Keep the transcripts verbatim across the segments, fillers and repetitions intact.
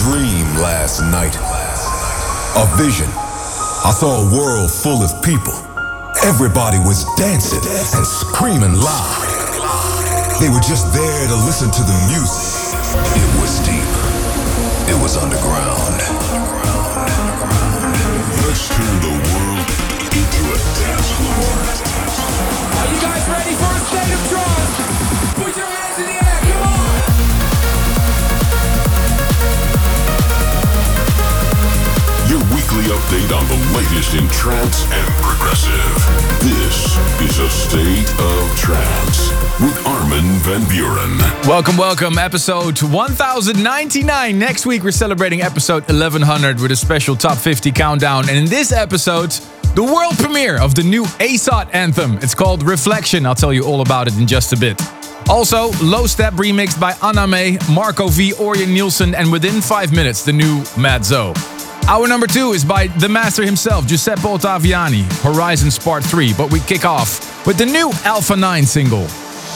dream last night. A vision. I saw a world full of people. Everybody was dancing and screaming loud. They were just there to listen to the music. It was deep. It was underground. Let's turn the world into a dance floor. Are you guys ready for a state of trance? Put your hands in the air, come on! Your weekly update on the latest in trance and progressive. This is A State of Trance with Armin van Buuren. Welcome, welcome. Episode one thousand ninety-nine. Next week we're celebrating episode eleven hundred with a special top fifty countdown. And in this episode, the world premiere of the new A S O T anthem. It's called Reflection. I'll tell you all about it in just a bit. Also, Low Step remixed by Anna May, Marco V, Orjan Nilsen, and within five minutes, the new Mad Zo. Hour number two is by the master himself, Giuseppe Ottaviani, Horizons Part three. But we kick off with the new Alpha nine single.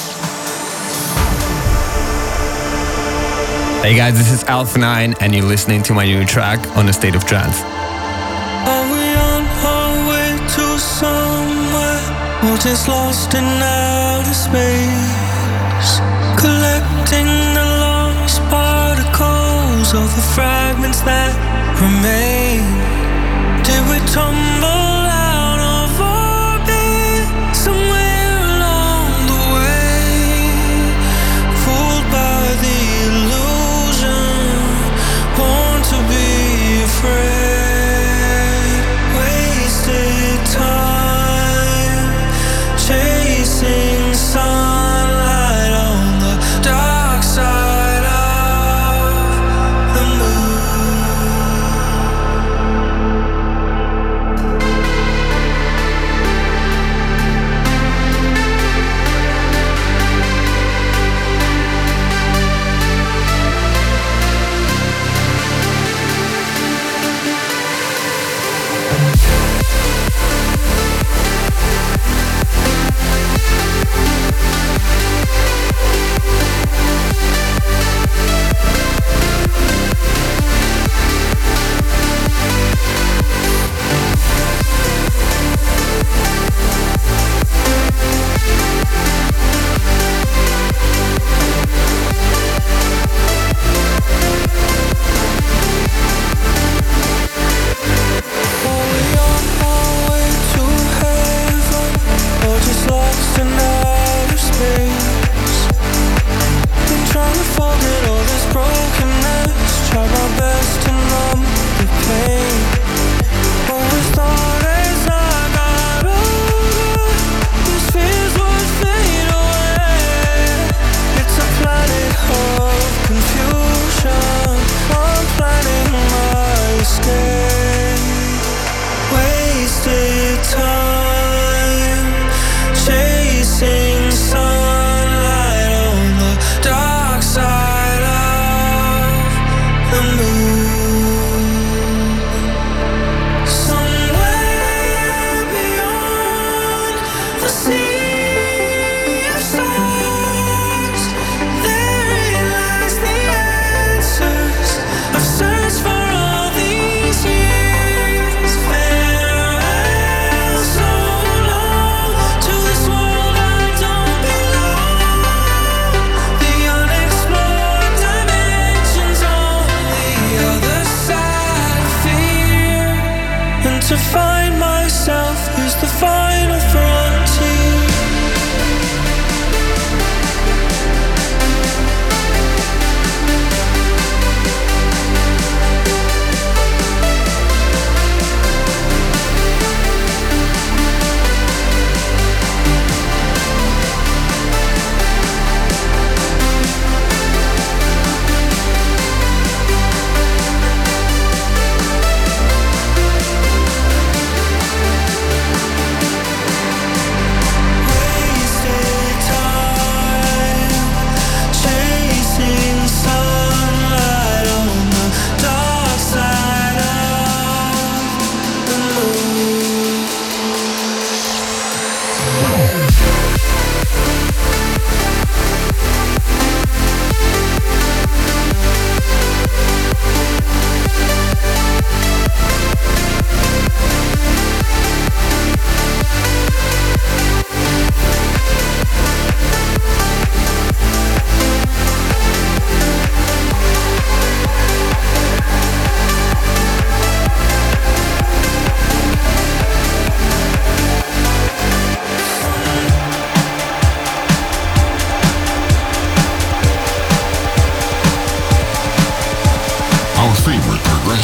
Hey guys, this is Alpha nine and you're listening to my new track on A State of Trance. Are we on our way to somewhere, or just lost in outer space? Collecting the lost particles of the fragments that remain. Did we tumble out of orbit somewhere along the way? Fooled by the illusion, born to be afraid. Wasted time chasing sunlight on the dark side of the moon.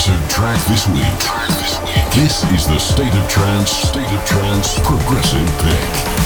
progressive track this week. This is the State of Trance, State of Trance Progressive Pick.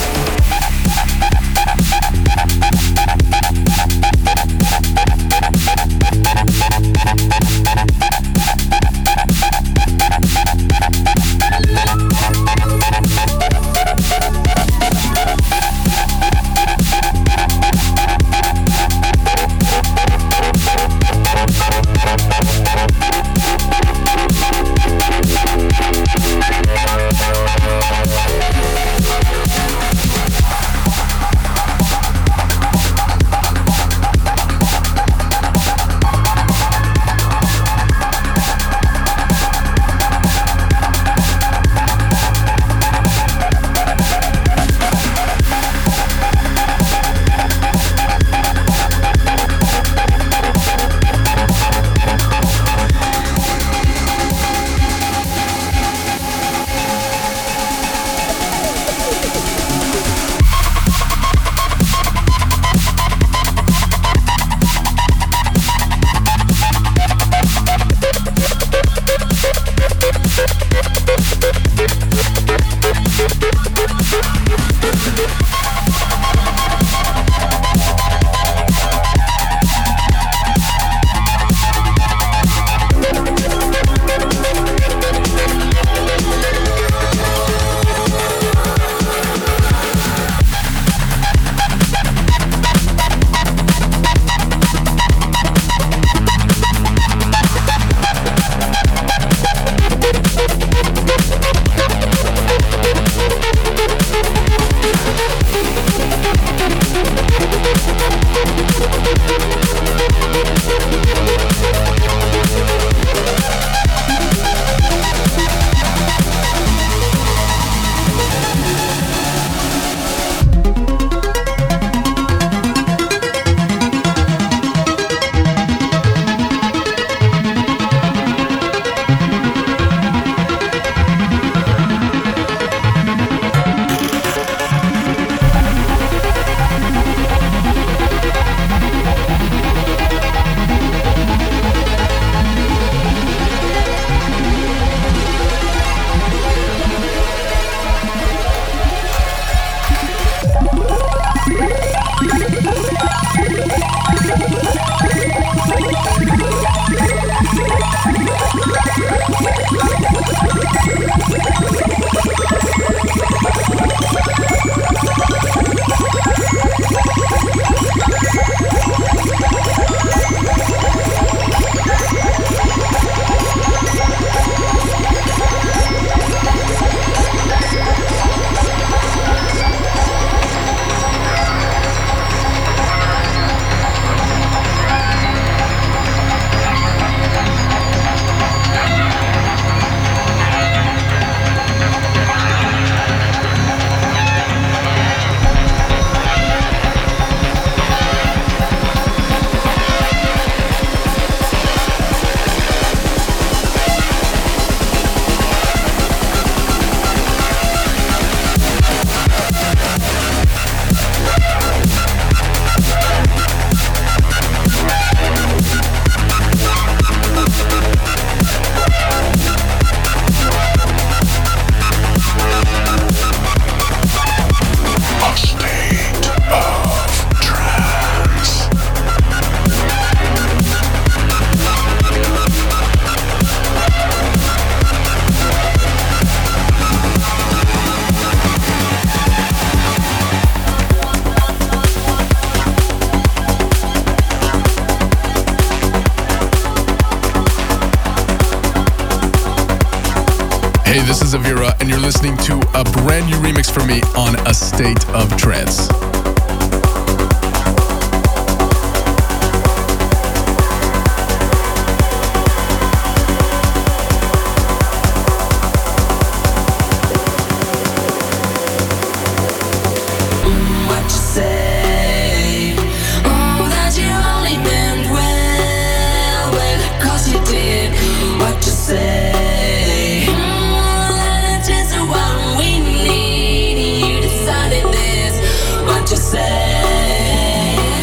Hey, this is Avira, and you're listening to a brand new remix from me on A State of Trance.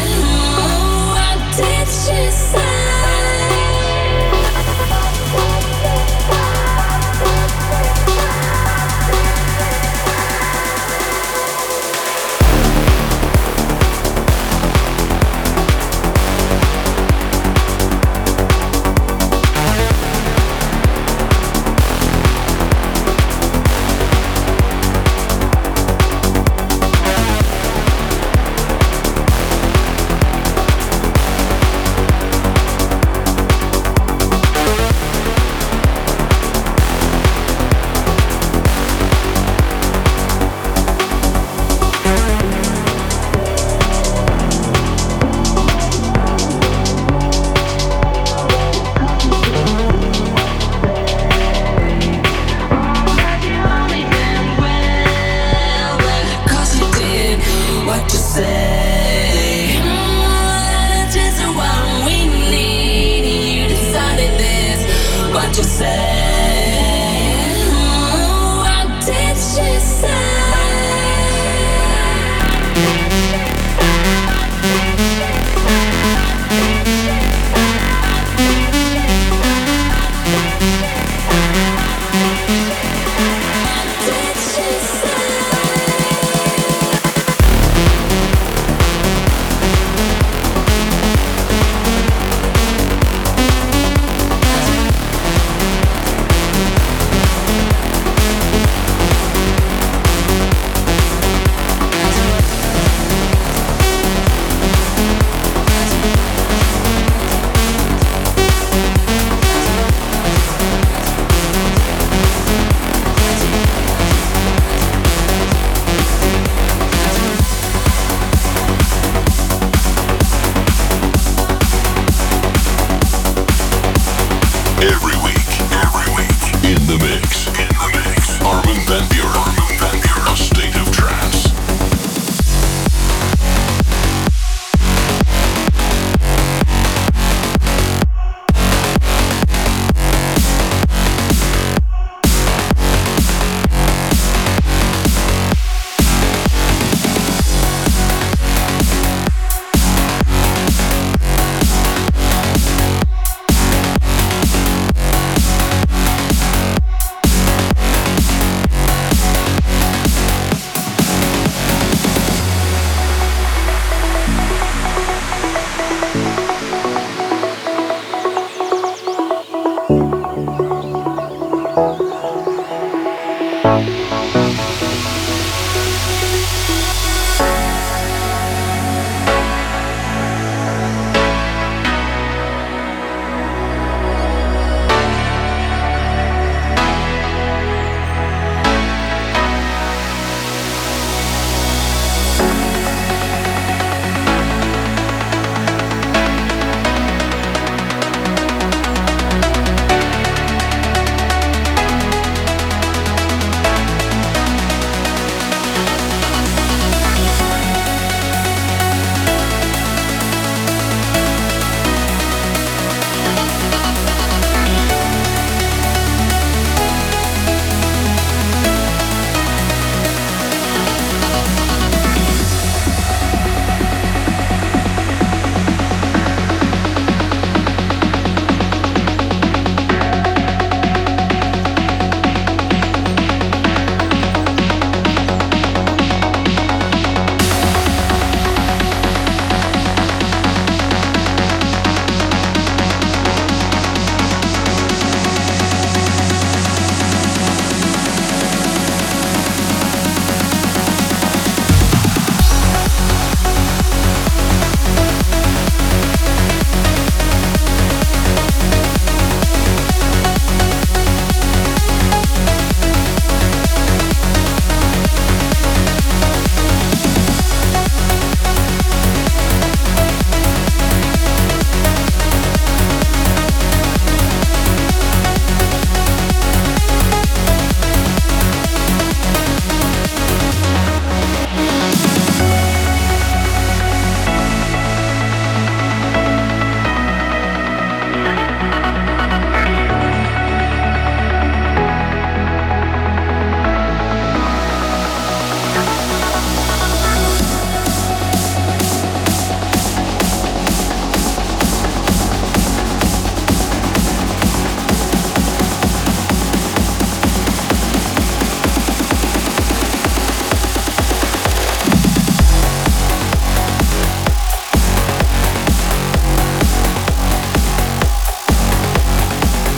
What did she say?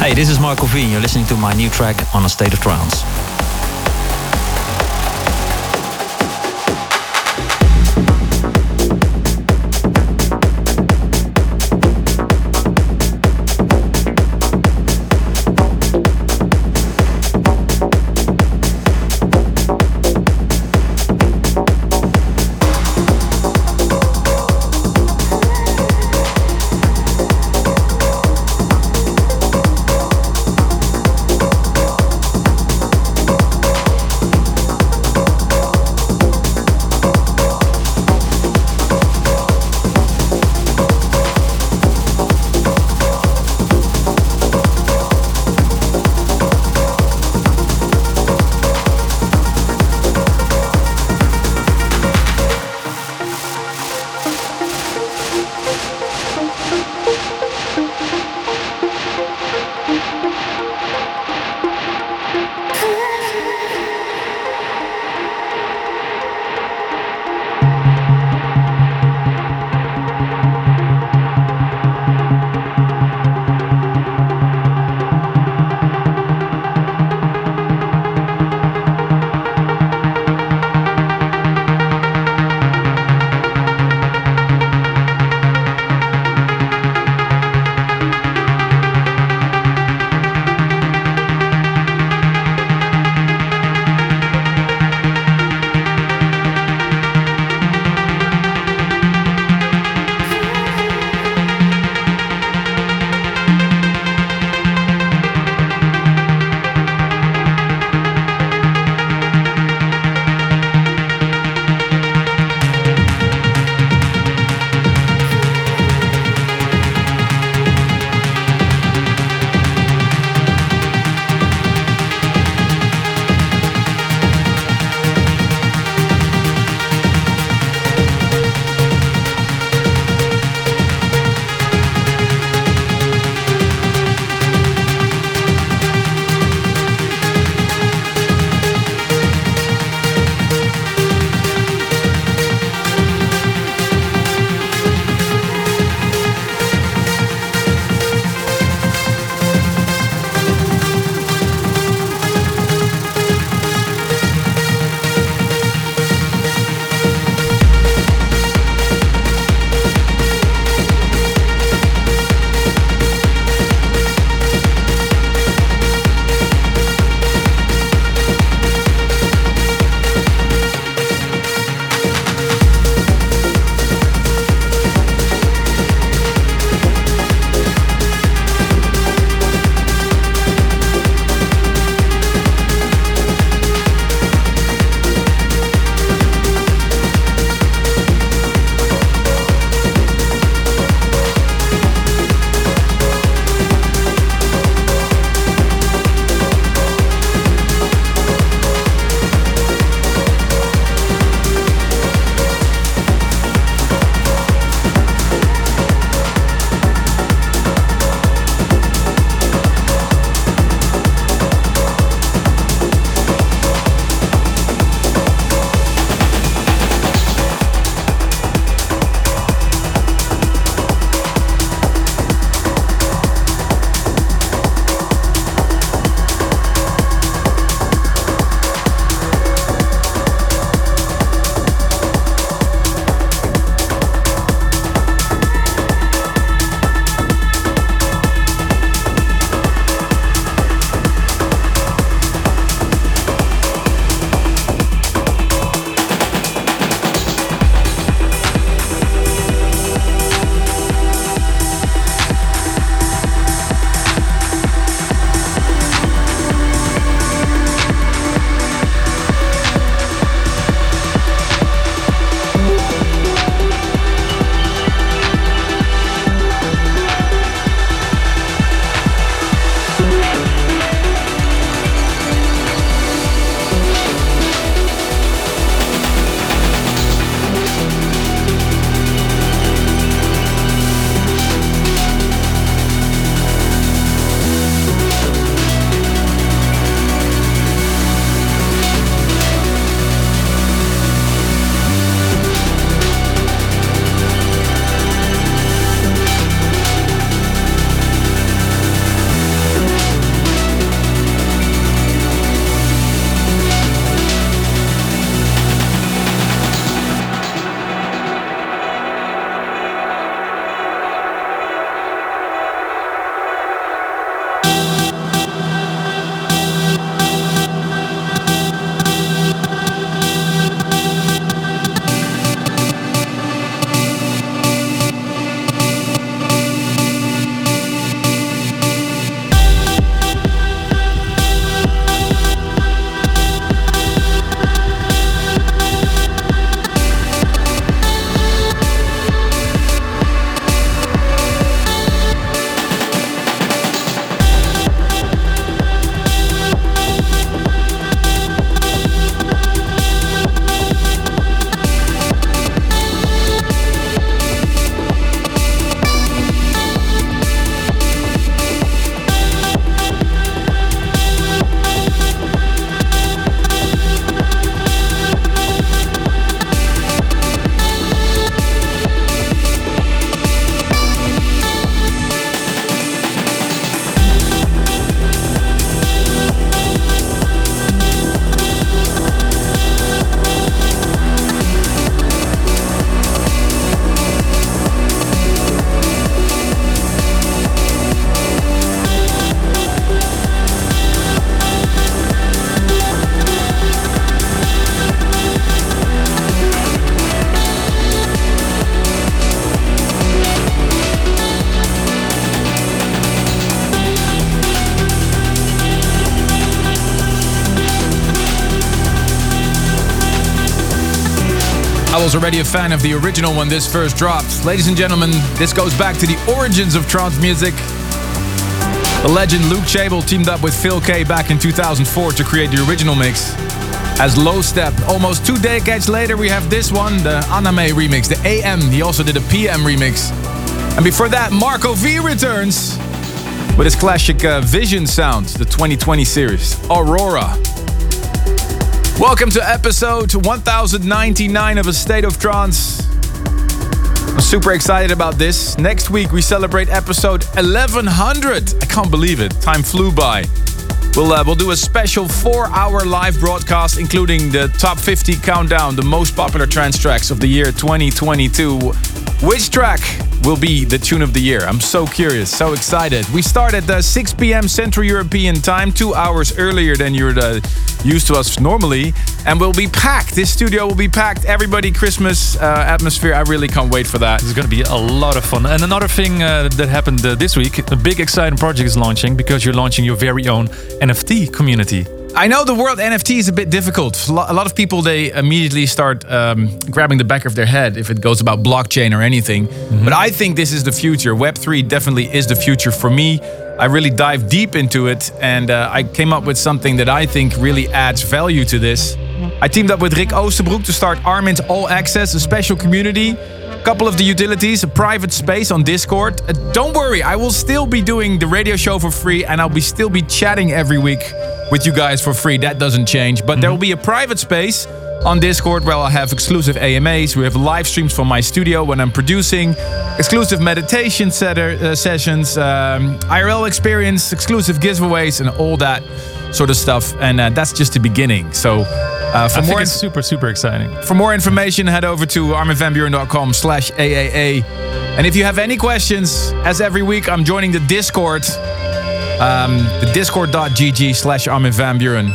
Hey, this is Marco V, and you're listening to my new track on A State of Trance. was already a fan of the original when this first dropped. Ladies and gentlemen, this goes back to the origins of trance music. The legend Luke Chable teamed up with Phil K back in two thousand four to create the original mix. As Low Step, almost two decades later, we have this one, the Aname remix, the A M. He also did a P M remix. And before that, Marco V returns with his classic uh, Vision sound, the twenty twenty series, Aurora. Welcome to episode one thousand ninety-nine of A State of Trance. I'm super excited about this. Next week we celebrate episode eleven hundred. I can't believe it. Time flew by. We'll, uh, we'll do a special four-hour live broadcast, including the top fifty countdown, the most popular trance tracks of the year twenty twenty-two. Which track will be the tune of the year? I'm so curious, so excited. We start at uh, six p.m. Central European time, two hours earlier than you're uh, used to us normally. And we'll be packed. This studio will be packed. Everybody Christmas uh, atmosphere. I really can't wait for that. It's going to be a lot of fun. And another thing uh, that happened uh, this week, a big exciting project is launching because you're launching your very own N F T community. I know the word N F T is a bit difficult. A lot of people, they immediately start um, grabbing the back of their head if it goes about blockchain or anything. Mm-hmm. But I think this is the future. Web three definitely is the future for me. I really dive deep into it, and uh, I came up with something that I think really adds value to this. I teamed up with Rick Oosterbroek to start Armin's All Access, a special community. A couple of the utilities, a private space on Discord. Uh, don't worry, I will still be doing the radio show for free, and I'll be still be chatting every week with you guys for free. That doesn't change. But mm-hmm. there will be a private space on Discord where I'll have exclusive A M As. We have live streams from my studio when I'm producing, exclusive meditation setter, uh, sessions, um, I R L experience, exclusive giveaways, and all that sort of stuff. And uh, that's just the beginning. So uh, for I more, think it's super, super exciting. For more information, head over to armin van buuren dot com slash A A A. And if you have any questions, as every week, I'm joining the Discord. Um, the discord.gg slash Armin van Buuren.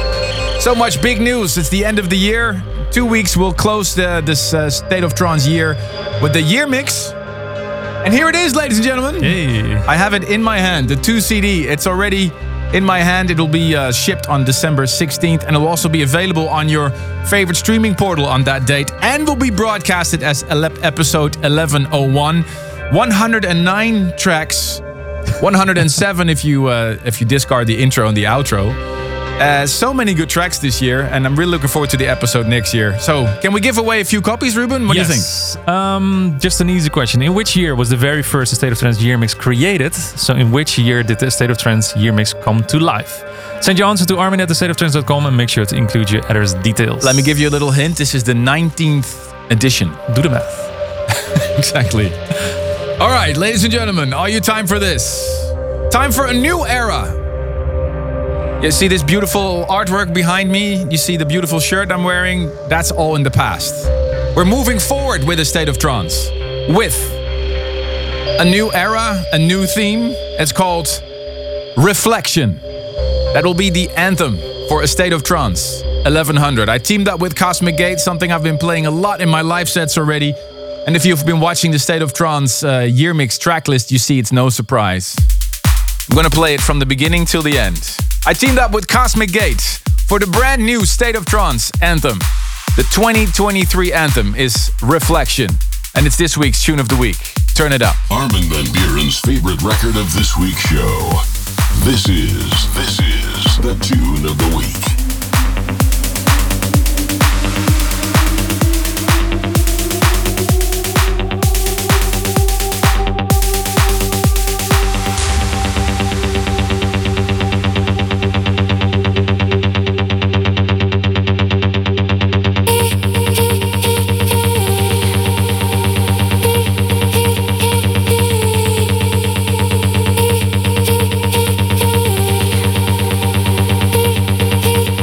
So much big news. It's the end of the year. Two weeks we'll close the, this uh, State of Trance year with the year mix. And here it is, ladies and gentlemen. Hey. I have it in my hand, the two C D. It's already in my hand. It'll be uh, shipped on December sixteenth, and it'll also be available on your favorite streaming portal on that date, and will be broadcasted as episode eleven oh one. one hundred nine tracks. one hundred seven if you uh, if you discard the intro and the outro. Uh, so many good tracks this year, and I'm really looking forward to the episode next year. So, can we give away a few copies, Ruben? What yes. do you think? Um, just an easy question. In which year was the very first State of Trance year mix created? So, in which year did the State of Trance year mix come to life? Send your answer to armin at the state of trance dot com and make sure to include your address details. Let me give you a little hint. This is the nineteenth edition. Do the math. Exactly. All right, ladies and gentlemen, are you time for this? Time for a new era. You see this beautiful artwork behind me? You see the beautiful shirt I'm wearing? That's all in the past. We're moving forward with A State of Trance. With a new era, a new theme. It's called Reflection. That will be the anthem for A State of Trance eleven hundred. I teamed up with Cosmic Gate, something I've been playing a lot in my live sets already. And if you've been watching the State of Trance uh, year mix track list, you see it's no surprise. I'm gonna play it from the beginning till the end. I teamed up with Cosmic Gate for the brand new State of Trance anthem. The twenty twenty-three anthem is Reflection, and it's this week's tune of the week. Turn it up. Armin van Buuren's favorite record of this week's show. This is, this is the tune of the week. Hey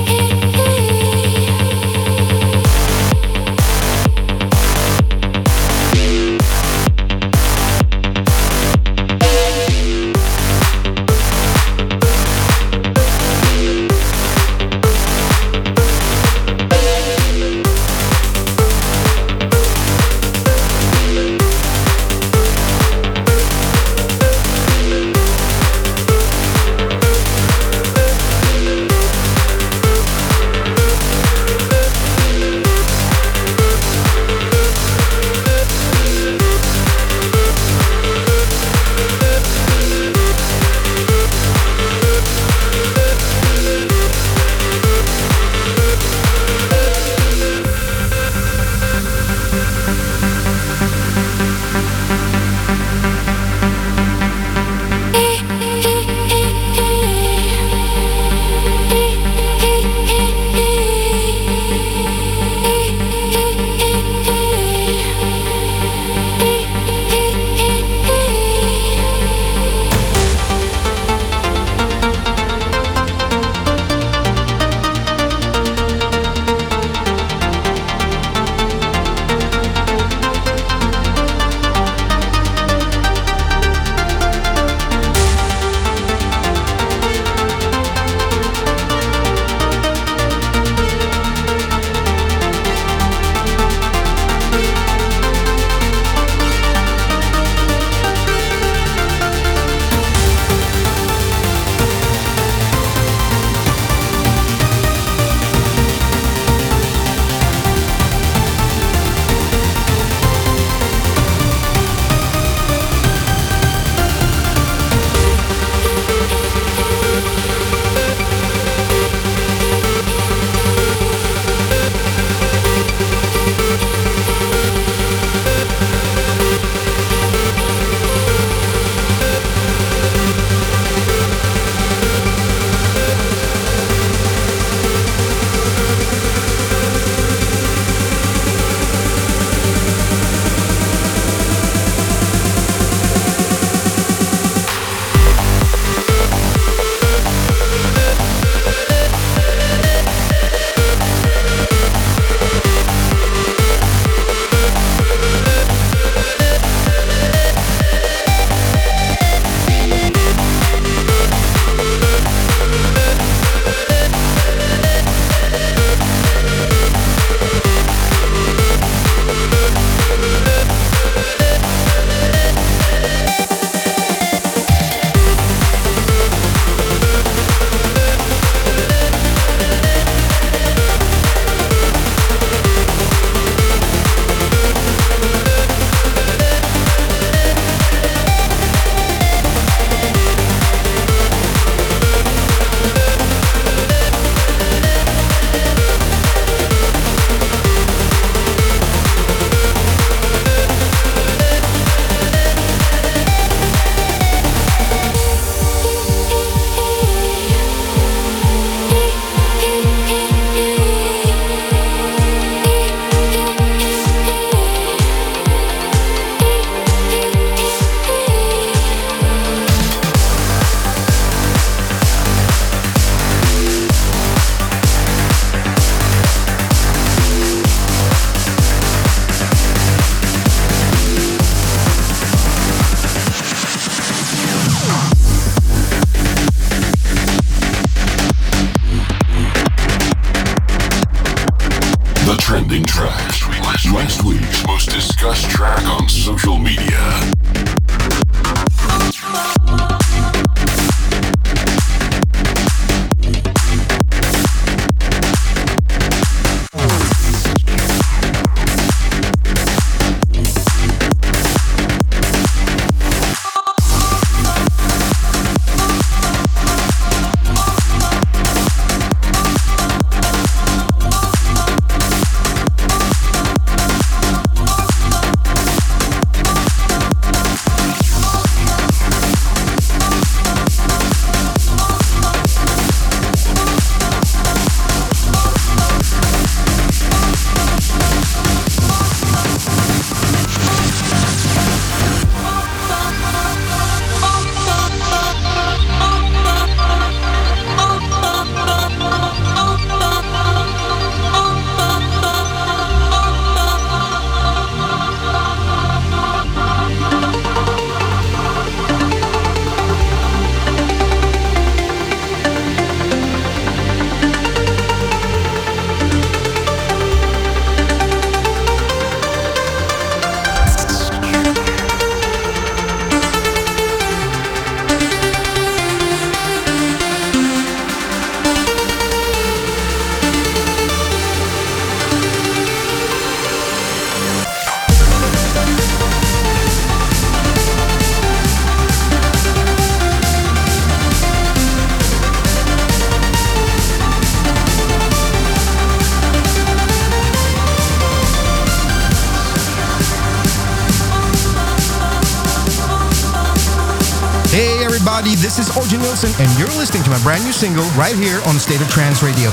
everybody, this is Orjan Nilsson, and you're listening to my brand new single right here on State of Trance Radio.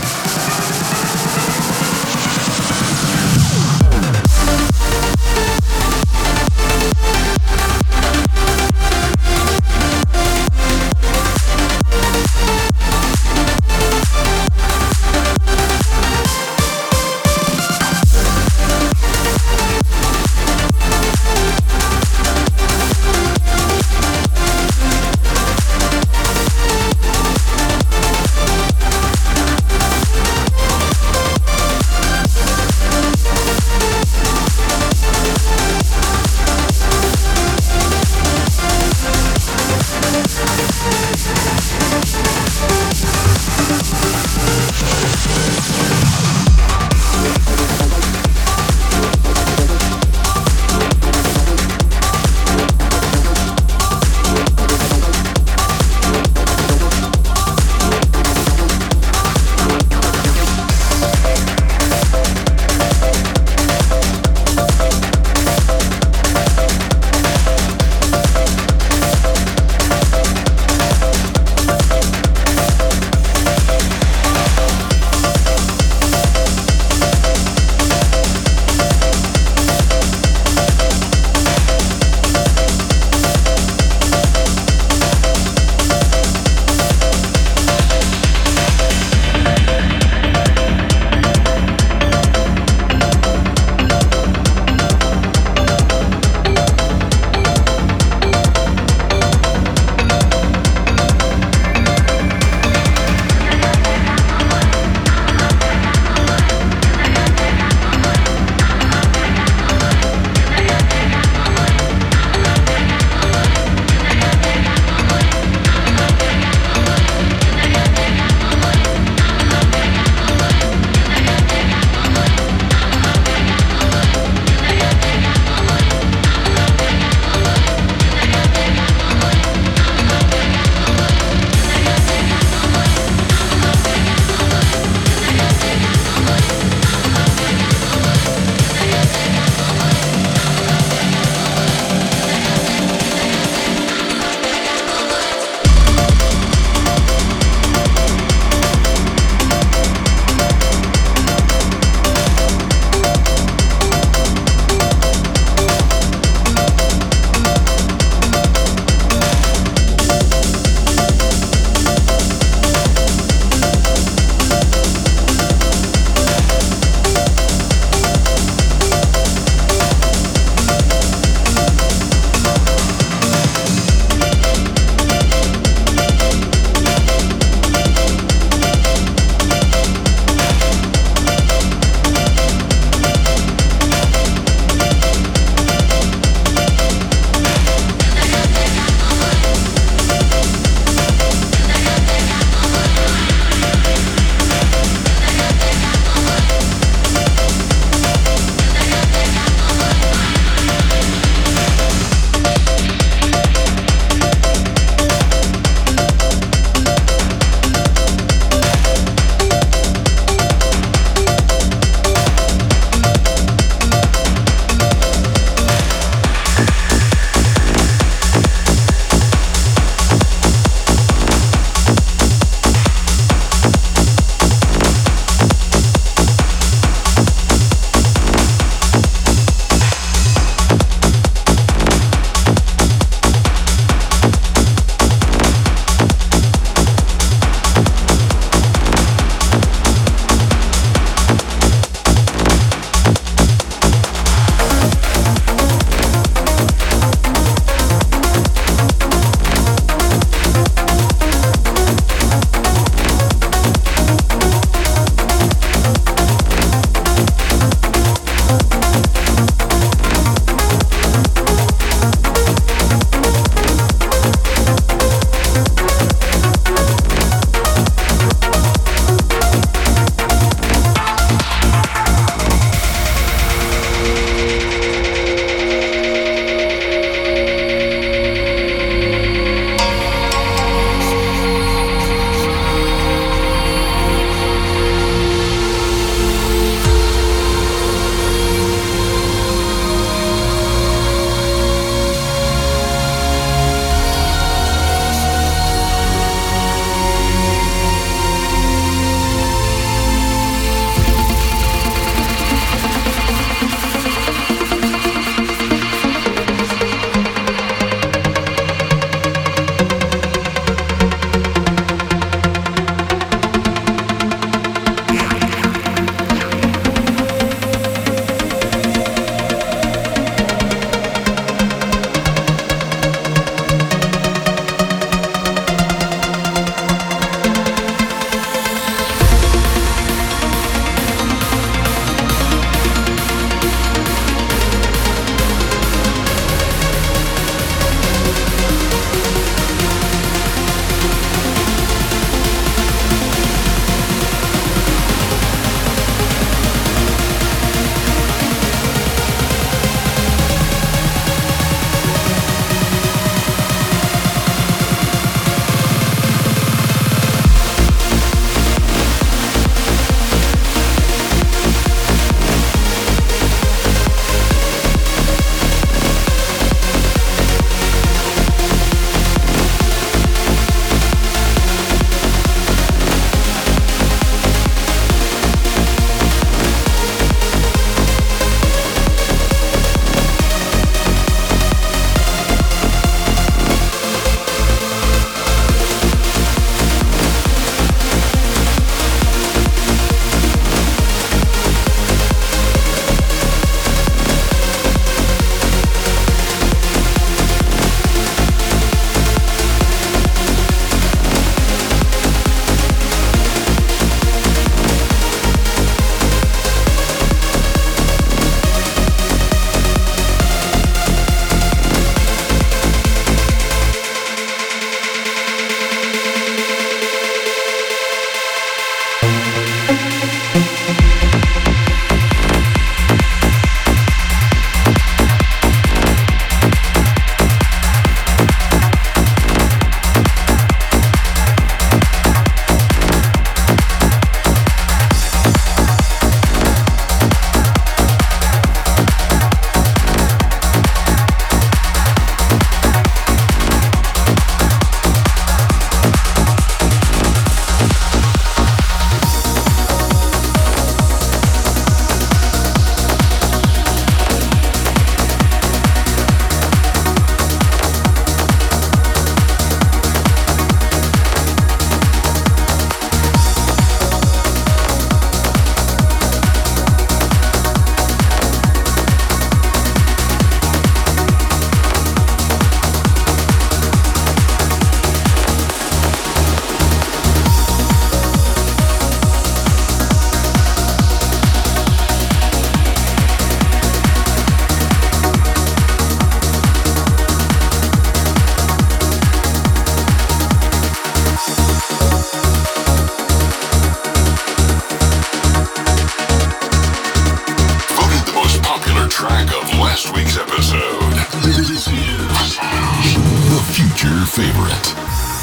future favorite.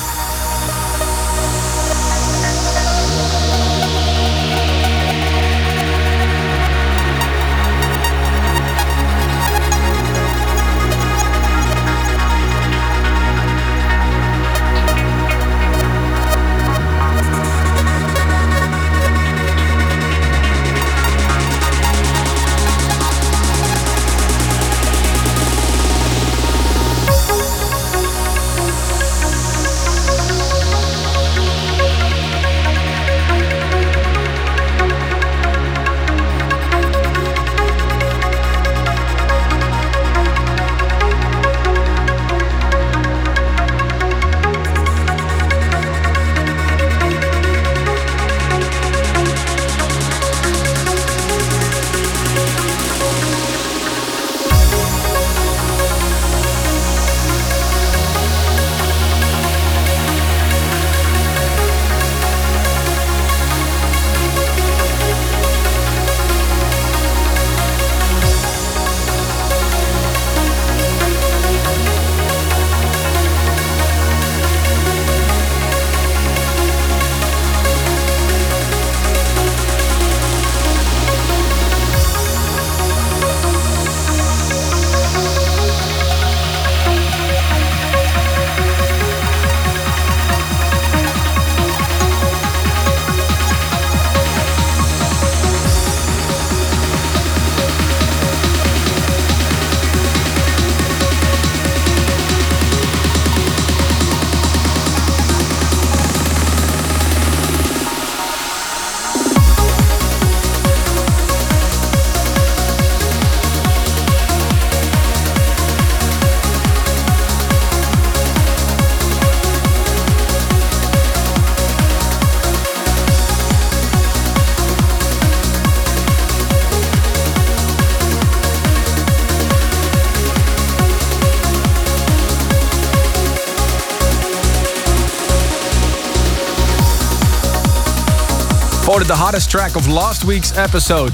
Voted the hottest track of last week's episode.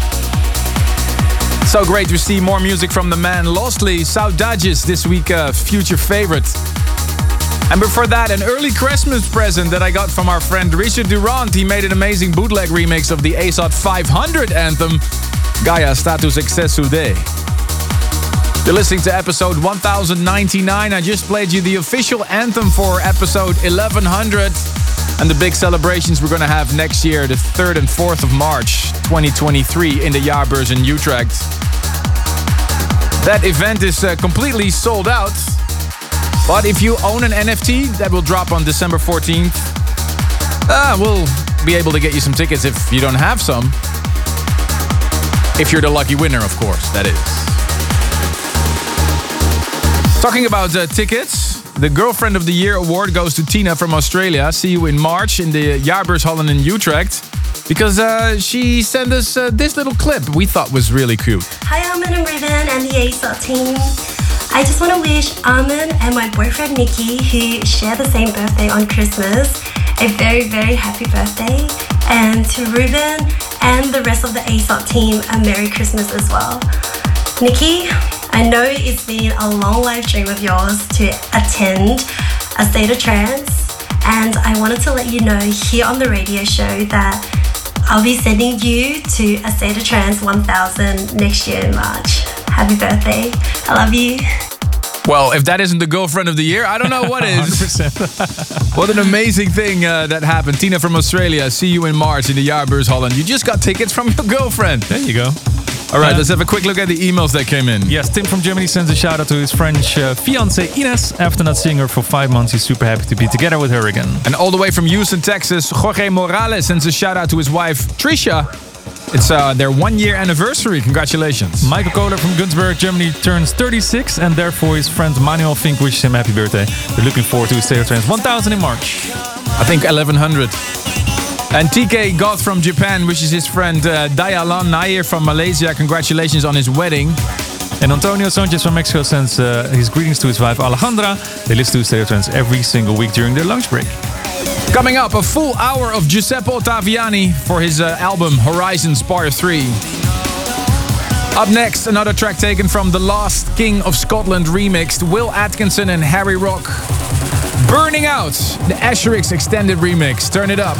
So great to see more music from the man Lostly. Saudades this week, uh, future favorite. And before that, an early Christmas present that I got from our friend Richard Durant. He made an amazing bootleg remix of the A S O T five hundred anthem, Gaia Status Excessu Dei. You're listening to episode one thousand ninety-nine. I just played you the official anthem for episode eleven hundred. And the big celebrations we're going to have next year, the third and fourth of March, twenty twenty-three, in the Jaarbeurs in Utrecht. That event is uh, completely sold out. But if you own an N F T, that will drop on December fourteenth. Uh, we'll be able to get you some tickets if you don't have some. If you're the lucky winner, of course, that is. Talking about uh, tickets, the Girlfriend of the Year award goes to Tina from Australia. See you in March in the Jaarbeurs Holland in Utrecht. Because uh, she sent us uh, this little clip we thought was really cute. Hi Armin and Ruben and the A S O T team. I just want to wish Armin and my boyfriend Nikki, who share the same birthday on Christmas, a very, very happy birthday. And to Ruben and the rest of the A S O T team, a Merry Christmas as well. Nikki, I know it's been a long life dream of yours to attend A State of Trance, and I wanted to let you know here on the radio show that I'll be sending you to A State of Trance one thousand next year in March. Happy birthday. I love you. Well, if that isn't the Girlfriend of the Year, I don't know what is. one hundred percent. What an amazing thing uh, that happened. Tina from Australia, see you in March in the Jaarbeurs Holland. You just got tickets from your girlfriend. There you go. All right, uh, let's have a quick look at the emails that came in. Yes, Tim from Germany sends a shout out to his French uh, fiancée Ines. After not seeing her for five months, he's super happy to be together with her again. And all the way from Houston, Texas, Jorge Morales sends a shout out to his wife Trisha. It's uh, their one year anniversary. Congratulations. Michael Kohler from Günzburg, Germany turns thirty-six, and therefore his friend Manuel Fink wishes him happy birthday. We're looking forward to his State of Trance one thousand in March. I think eleven hundred. And T K Goth from Japan wishes his friend uh, Dayalan Nair from Malaysia congratulations on his wedding. And Antonio Sanchez from Mexico sends uh, his greetings to his wife Alejandra. They listen to State of Trance every single week during their lunch break. Coming up, a full hour of Giuseppe Ottaviani for his uh, album Horizons Part three. Up next, another track taken from the Last King of Scotland remixed, Will Atkinson and Harry Rock. Burning Out, the Asherix extended remix. Turn it up.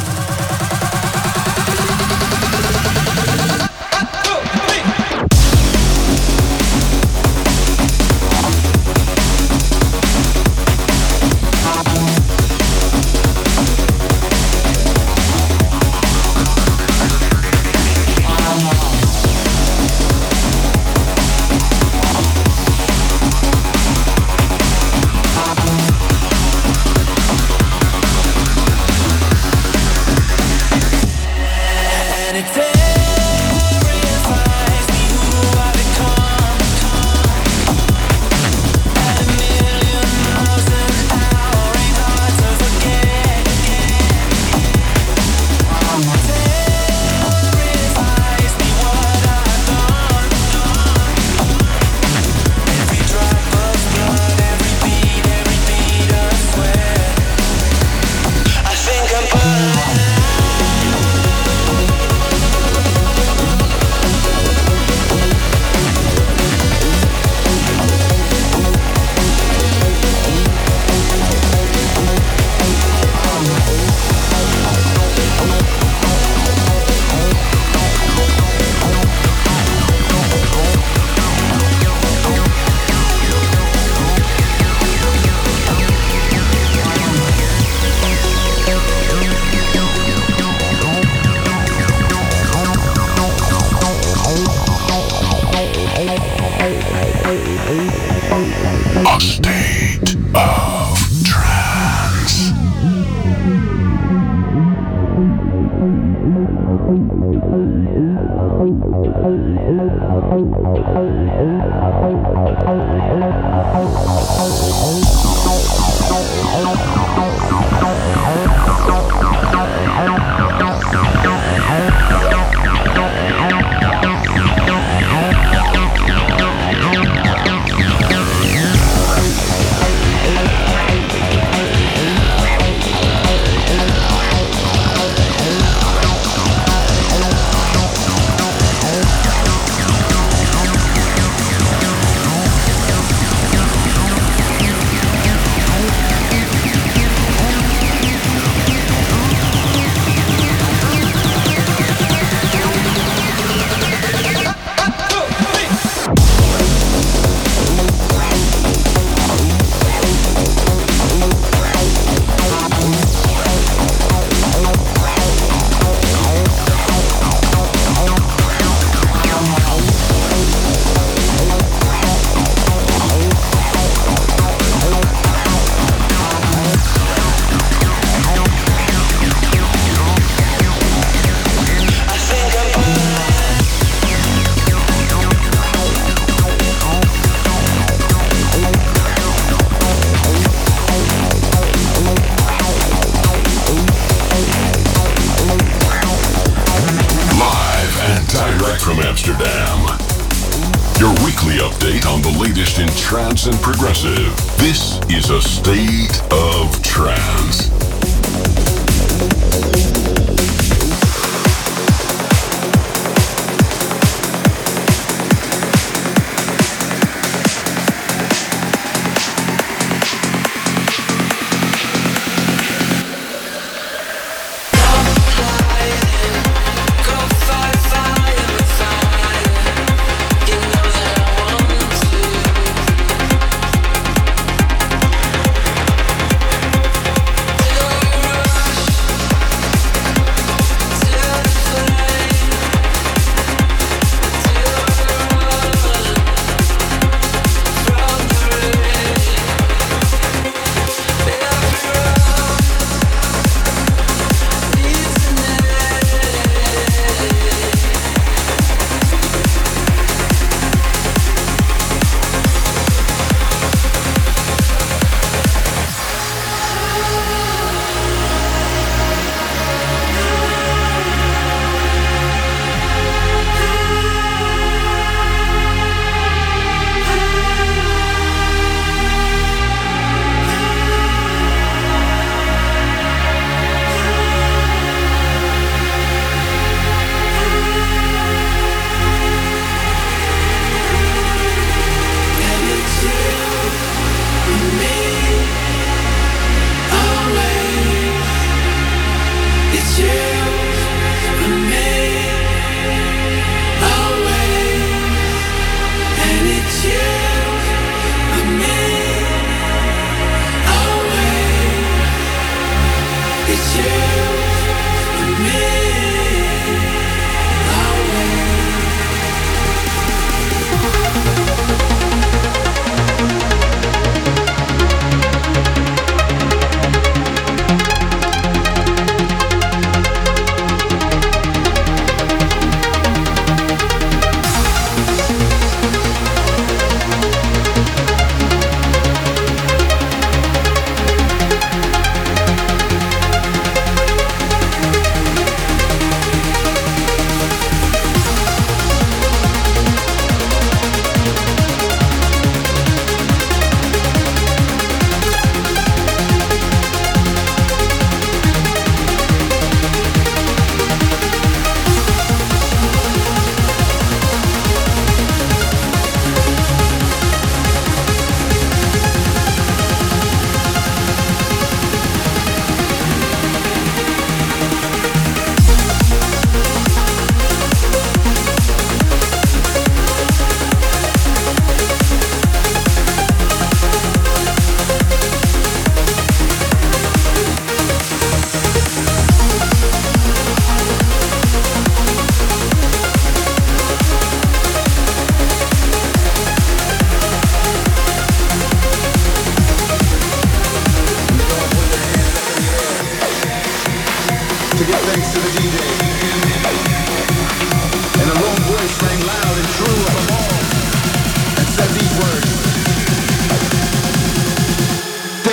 A state of trance. From Amsterdam, your weekly update on the latest in trance and progressive. This is A State of Trance. Till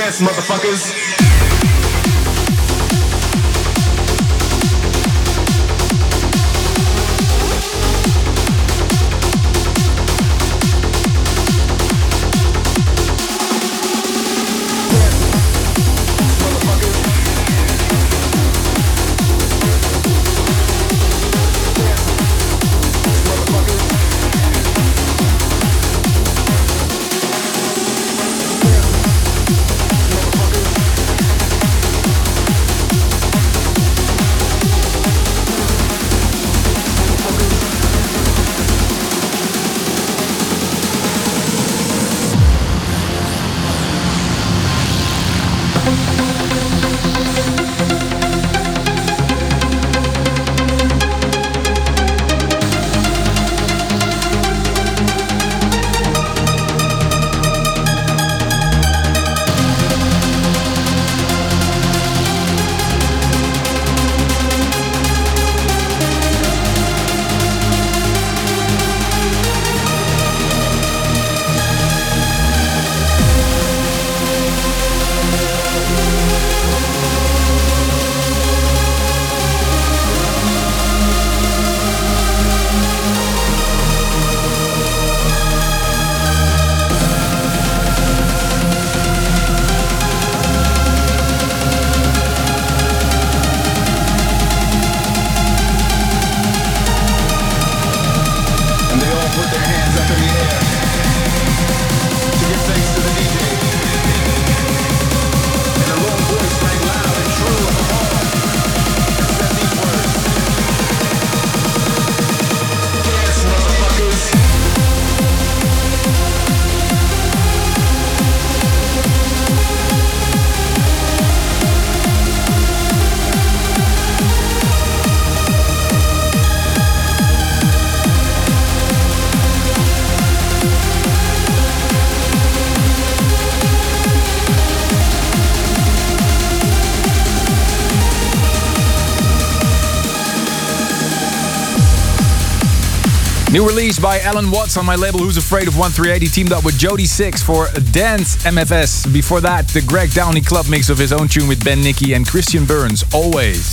Dance, motherfuckers. New release by Alan Watts on my label Who's Afraid of one three eight. He teamed up with Jody Six for Dance M F S. Before that, the Greg Downey club mix of his own tune with Ben Nicky and Christian Burns, Always.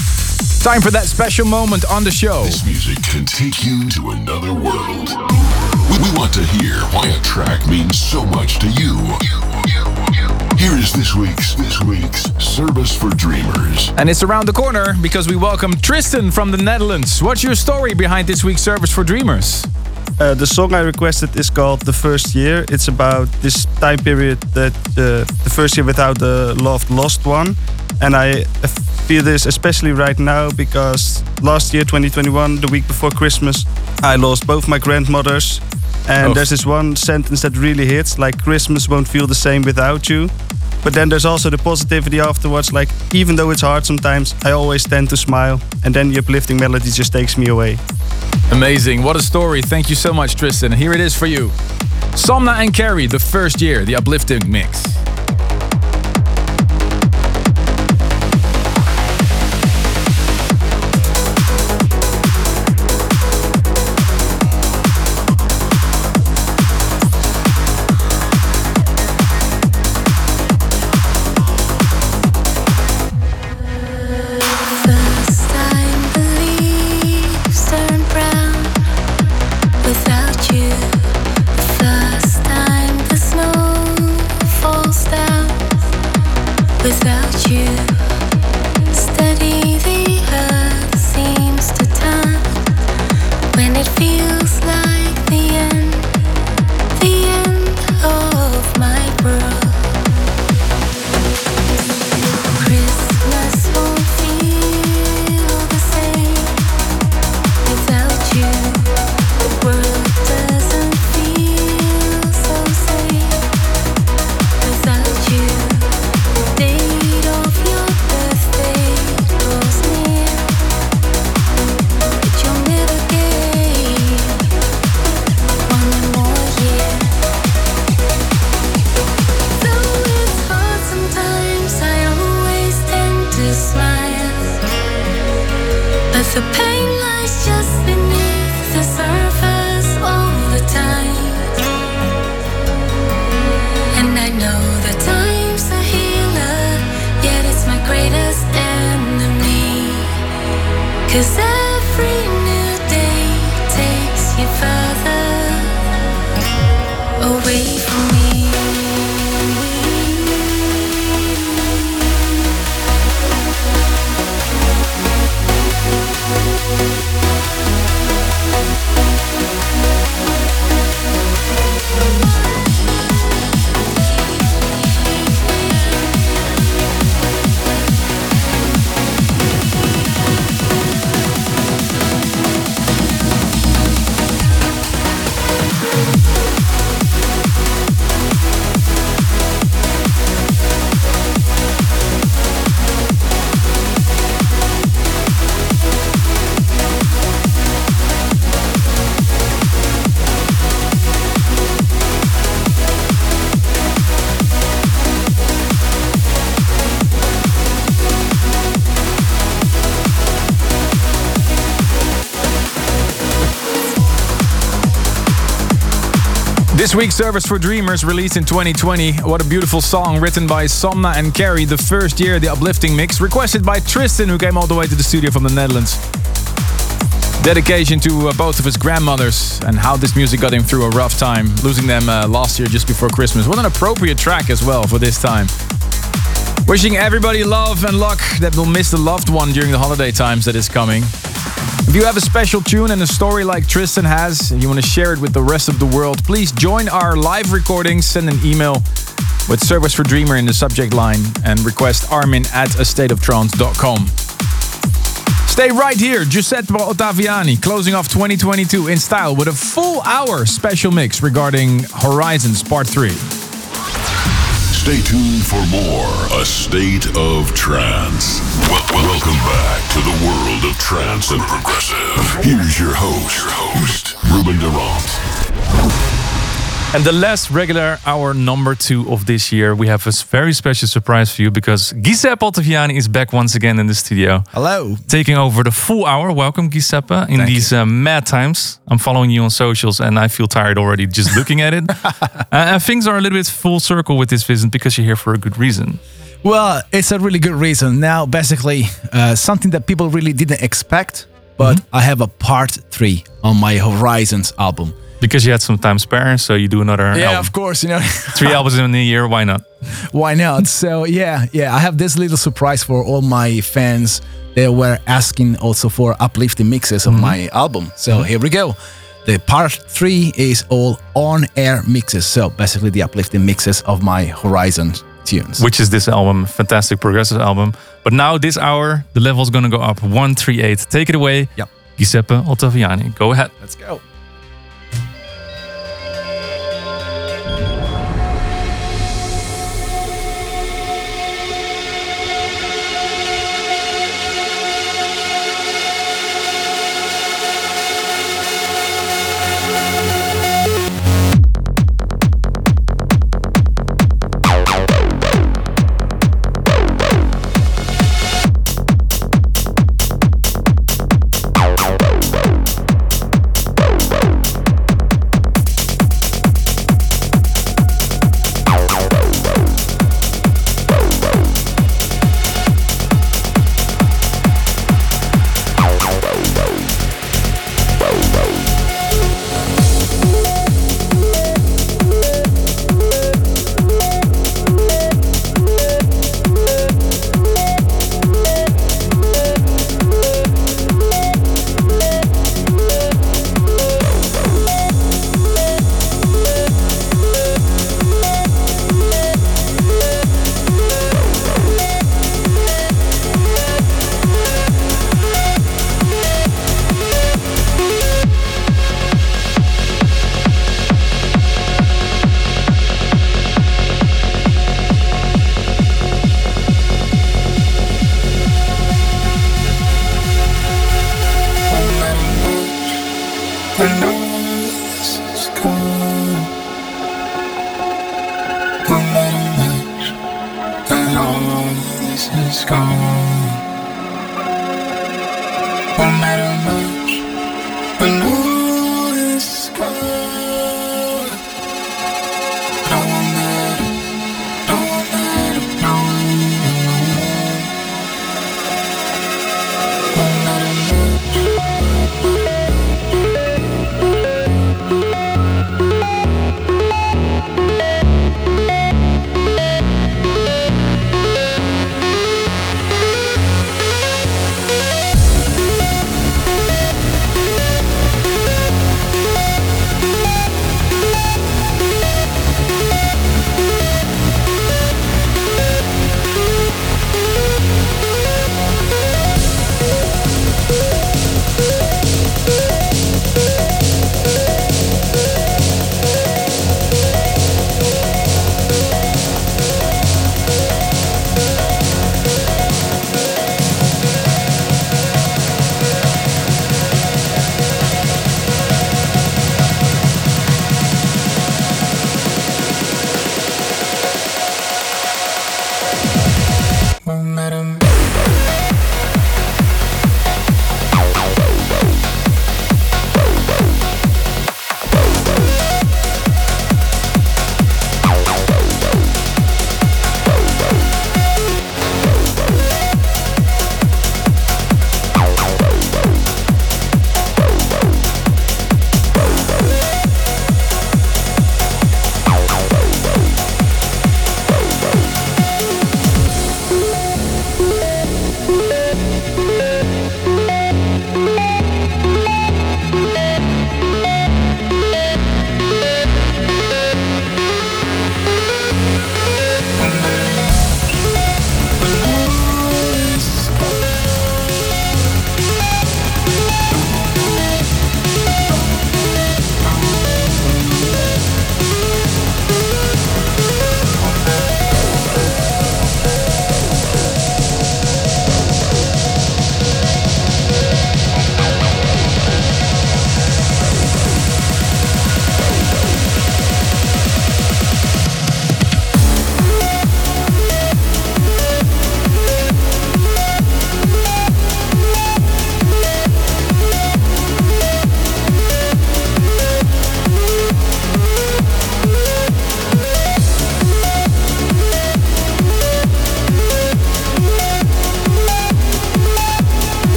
Time for that special moment on the show. This music can take you to another world. We, we want to hear why a track means so much to you. Here is this week's this week's Service for Dreamers. And it's around the corner because we welcome Tristan from the Netherlands. What's your story behind this week's Service for Dreamers? Uh, the song I requested is called The First Year. It's about this time period that uh, the first year without the loved lost one. And I feel this especially right now because last year, twenty twenty-one, the week before Christmas, I lost both my grandmothers. And oh. there's this one sentence that really hits, like Christmas won't feel the same without you. But then there's also the positivity afterwards, like even though it's hard sometimes, I always tend to smile. And then the uplifting melody just takes me away. Amazing, what a story. Thank you so much, Tristan. Here it is for you. Somna and Carrie, The First Year, the uplifting mix. And I know the times ahead This week's Service for Dreamers, released in twenty twenty. What a beautiful song, written by Somna and Carrie. The first year, the uplifting mix, requested by Tristan, who came all the way to the studio from the Netherlands. Dedication to uh, both of his grandmothers and how this music got him through a rough time, losing them uh, last year just before Christmas. What an appropriate track as well for this time. Wishing everybody love and luck that will miss the loved one during the holiday times that is coming. If you have a special tune and a story like Tristan has, and you want to share it with the rest of the world, please join our live recordings. Send an email with Service for Dreamer in the subject line and request Armin at a state of trance dot com. Stay right here, Giuseppe Ottaviani closing off twenty twenty-two in style with a full hour special mix regarding Horizons Part three. Stay tuned for more A State of Trance. Well, welcome back to the world of trance and progressive. Here's your host, your host, Ruben Durant. And the last regular hour number two of this year, we have a very special surprise for you because Giuseppe Ottaviani is back once again in the studio. Hello. Taking over the full hour. Welcome, Giuseppe, in Thank these uh, mad times. I'm following you on socials and I feel tired already just looking at it. uh, and things are a little bit full circle with this visit because you're here for a good reason. Well, it's a really good reason. Now, basically, uh, something that people really didn't expect, but mm-hmm. I have a part three on my Horizons album. Because you had some time spare, so you do another Yeah, album. of course, you know. Three albums in a year, why not? Why not? So, yeah, yeah, I have this little surprise for all my fans. They were asking also for uplifting mixes of mm-hmm. my album. So, mm-hmm. here we go. The part three is all on-air mixes. So, basically the uplifting mixes of my Horizon tunes. Which is this album, fantastic progressive album. But now, this hour, the level's going to go up one three eight. Take it away, yep. Giuseppe Ottaviani. Go ahead. Let's go.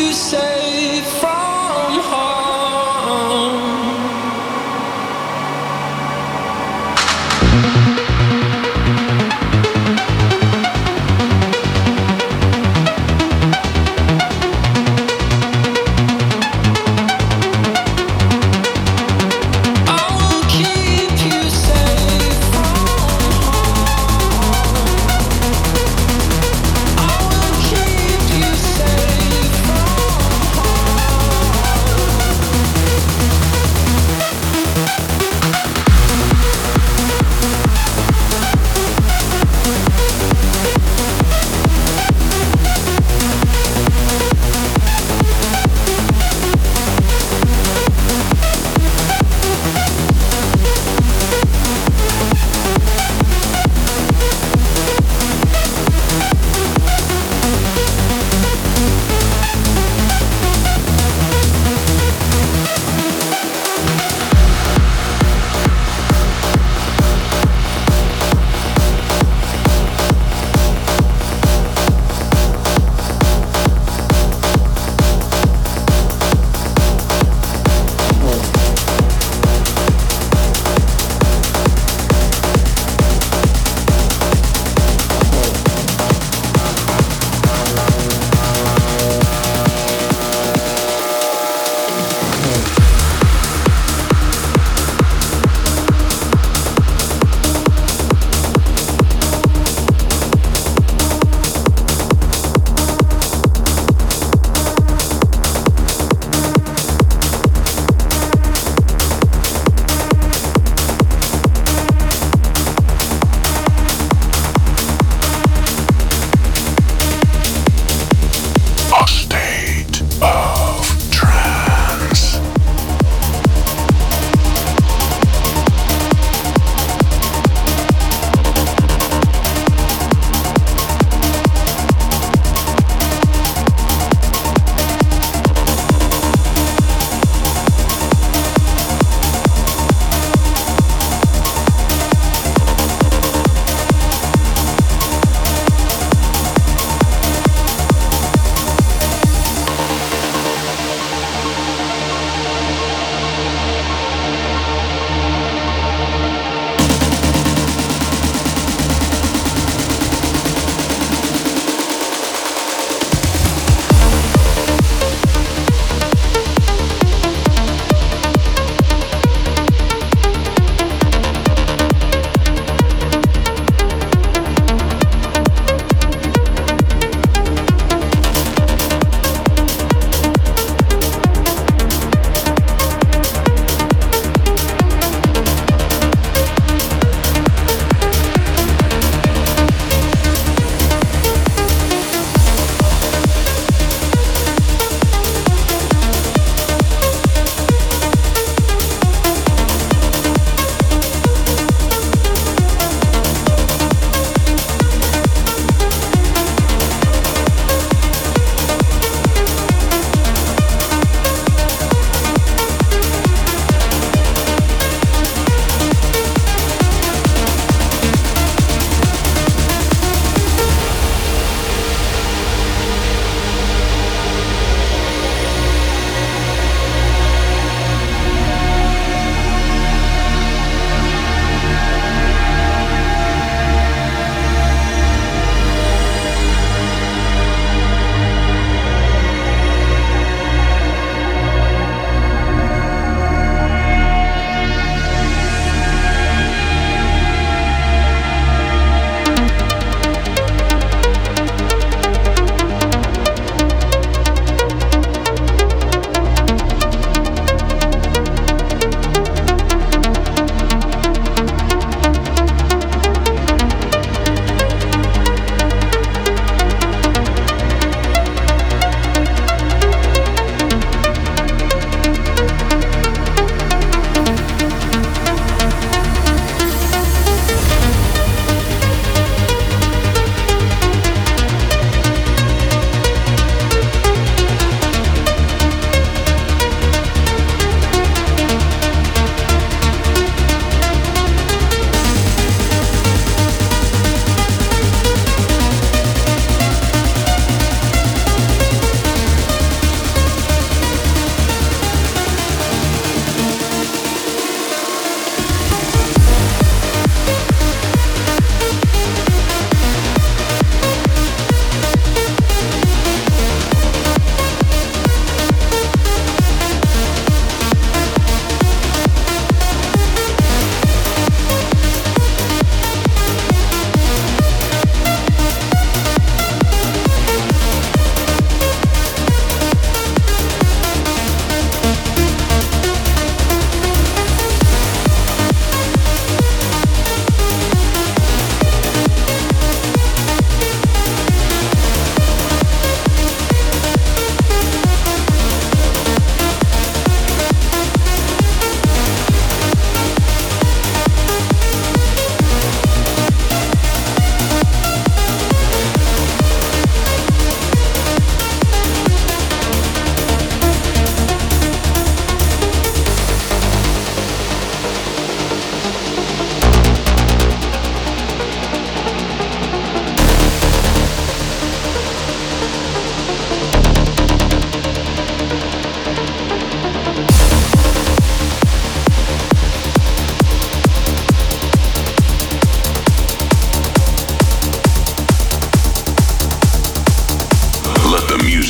you safe from harm. From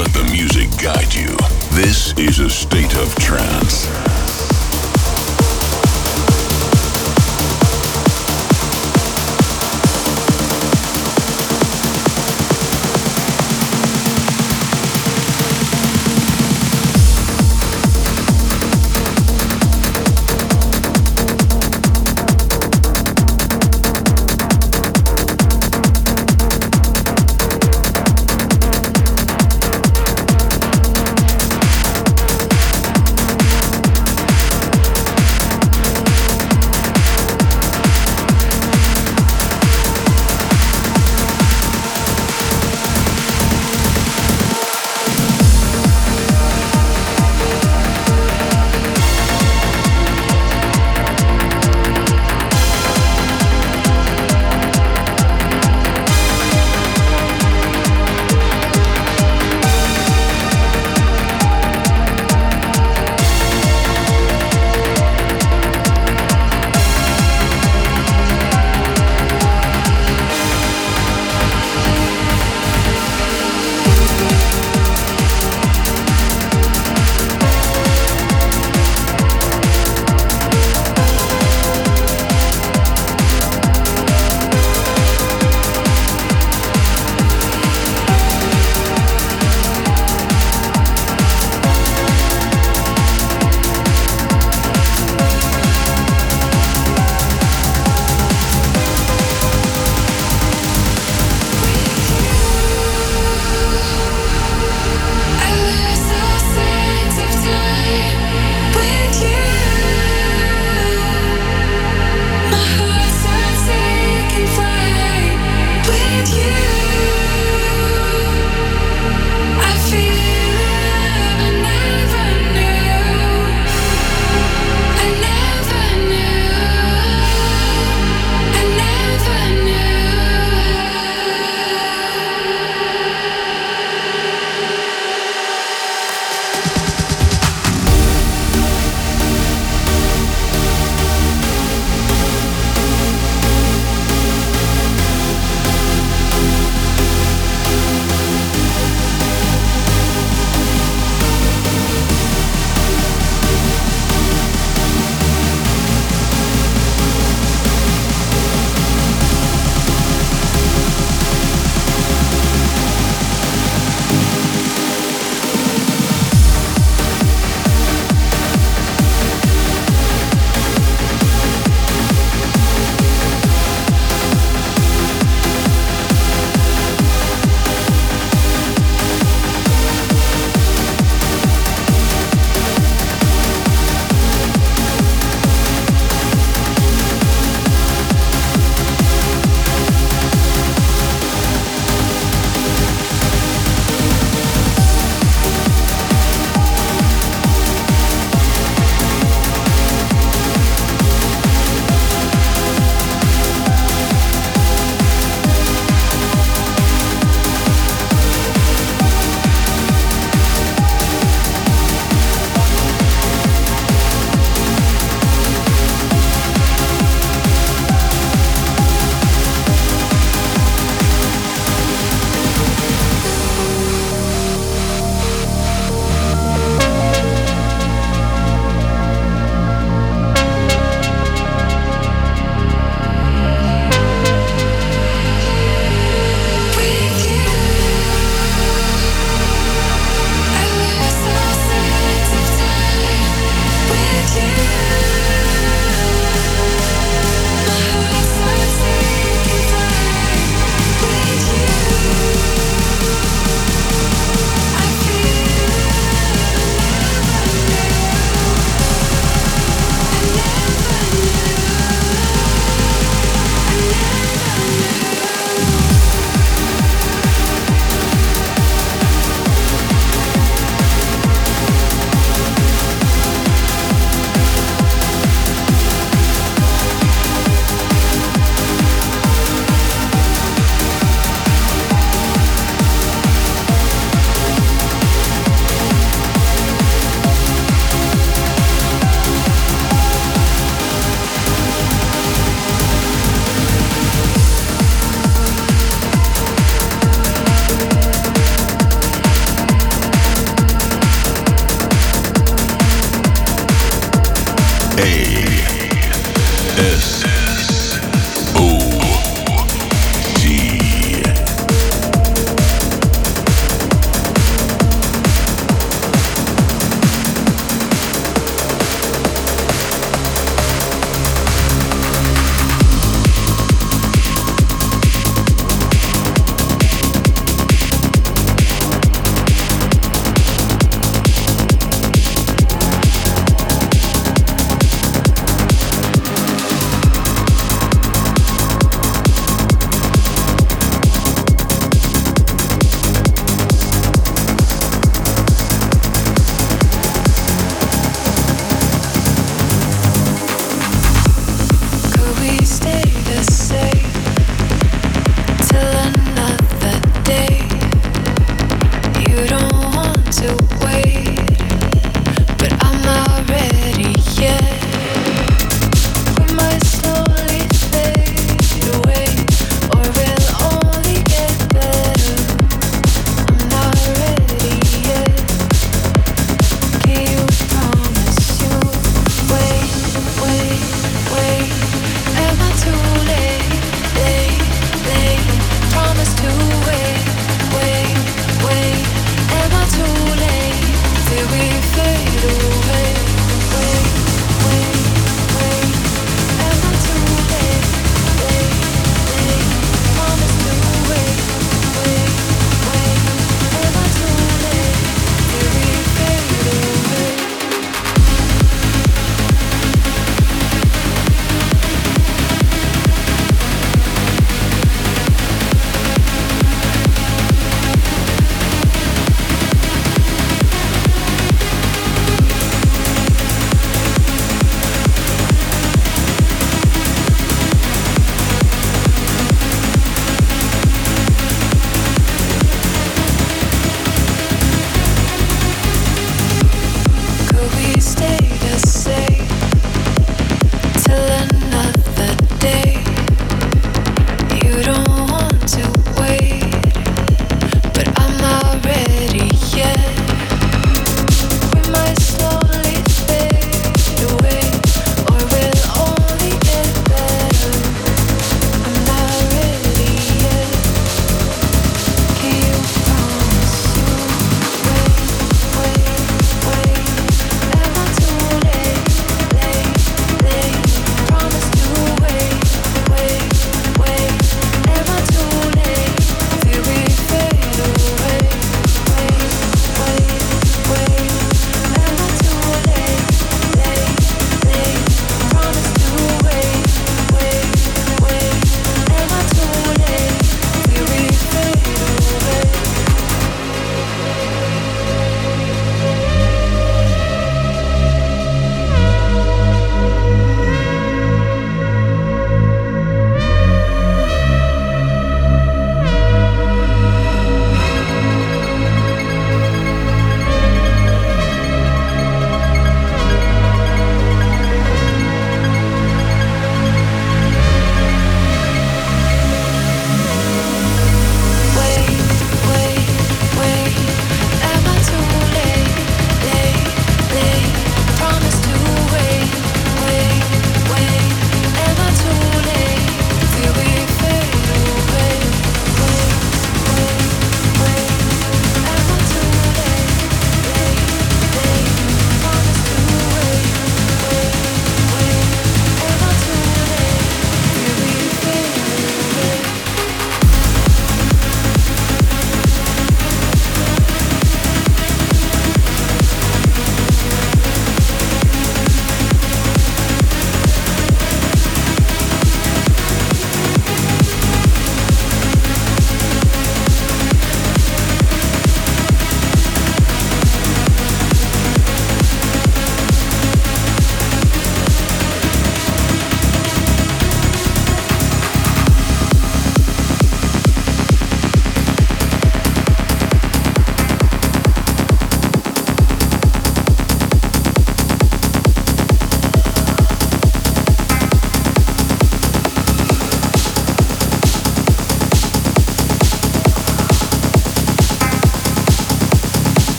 let the music guide you. This is a state of trance.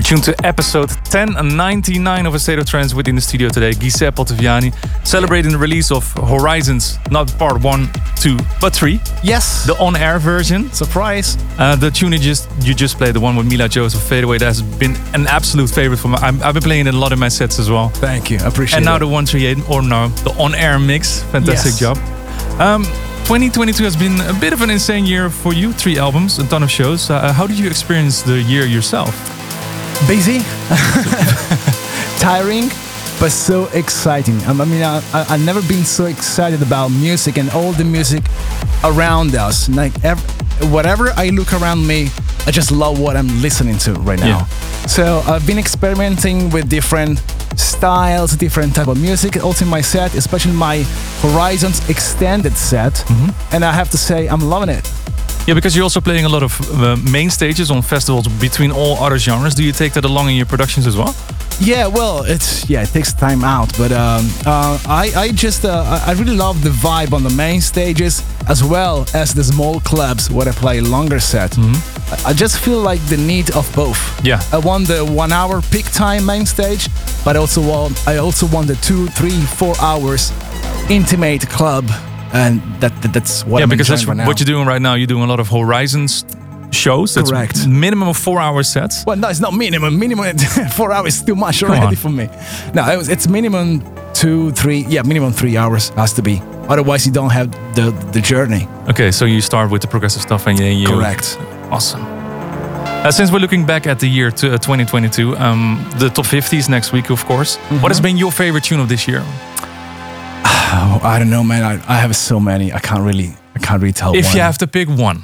tuned to episode ten ninety-nine of A State of Trance within the studio today. Giuseppe Ottaviani celebrating the release of Horizons, not part one, two, but three. Yes. The on-air version. Surprise. Uh, the tune you just you just played, the one with Mila Joseph, Fadeaway, that has been an absolute favorite for me. I'm, I've been playing it a lot in my sets as well. Thank you. I appreciate it. And now the one thirty-eight, or no, the on-air mix. Fantastic Yes. job. Um, twenty twenty-two has been a bit of an insane year for you. Three albums, a ton of shows. Uh, how did you experience the year yourself? Busy, tiring, but so exciting. I mean, I, I, I've never been so excited about music and all the music around us. Like, ev- whatever I look around me, I just love what I'm listening to right now. Yeah. So I've been experimenting with different styles, different type of music, also in my set, especially my Horizons extended set. Mm-hmm. And I have to say, I'm loving it. Yeah, because you're also playing a lot of uh, main stages on festivals between all other genres. Do you take that along in your productions as well? Yeah, well, it's yeah, it takes time out, but um, uh, I I just uh, I really love the vibe on the main stages as well as the small clubs where I play longer set. Mm-hmm. I just feel like the need of both. Yeah, I want the one hour peak time main stage, but also want I also want the two, three, four hours intimate club. And that, that that's what yeah, I'm because that's enjoying right now. what you're doing right now. You're doing a lot of Horizons shows. That's Correct. Minimum of four hour sets. Well, no, it's not minimum. Minimum four hours is too much Come already on. for me. No, it was, it's minimum two, three. Yeah, minimum three hours has to be. Otherwise, you don't have the the journey. Okay, so you start with the progressive stuff and then you. Correct. Awesome. Uh, since we're looking back at the year to, uh, twenty twenty-two, um, the top fifty is next week, of course. Mm-hmm. What has been your favorite tune of this year? Oh, I don't know, man. I, I have so many. I can't really, I can't really tell. If one. you have to pick one.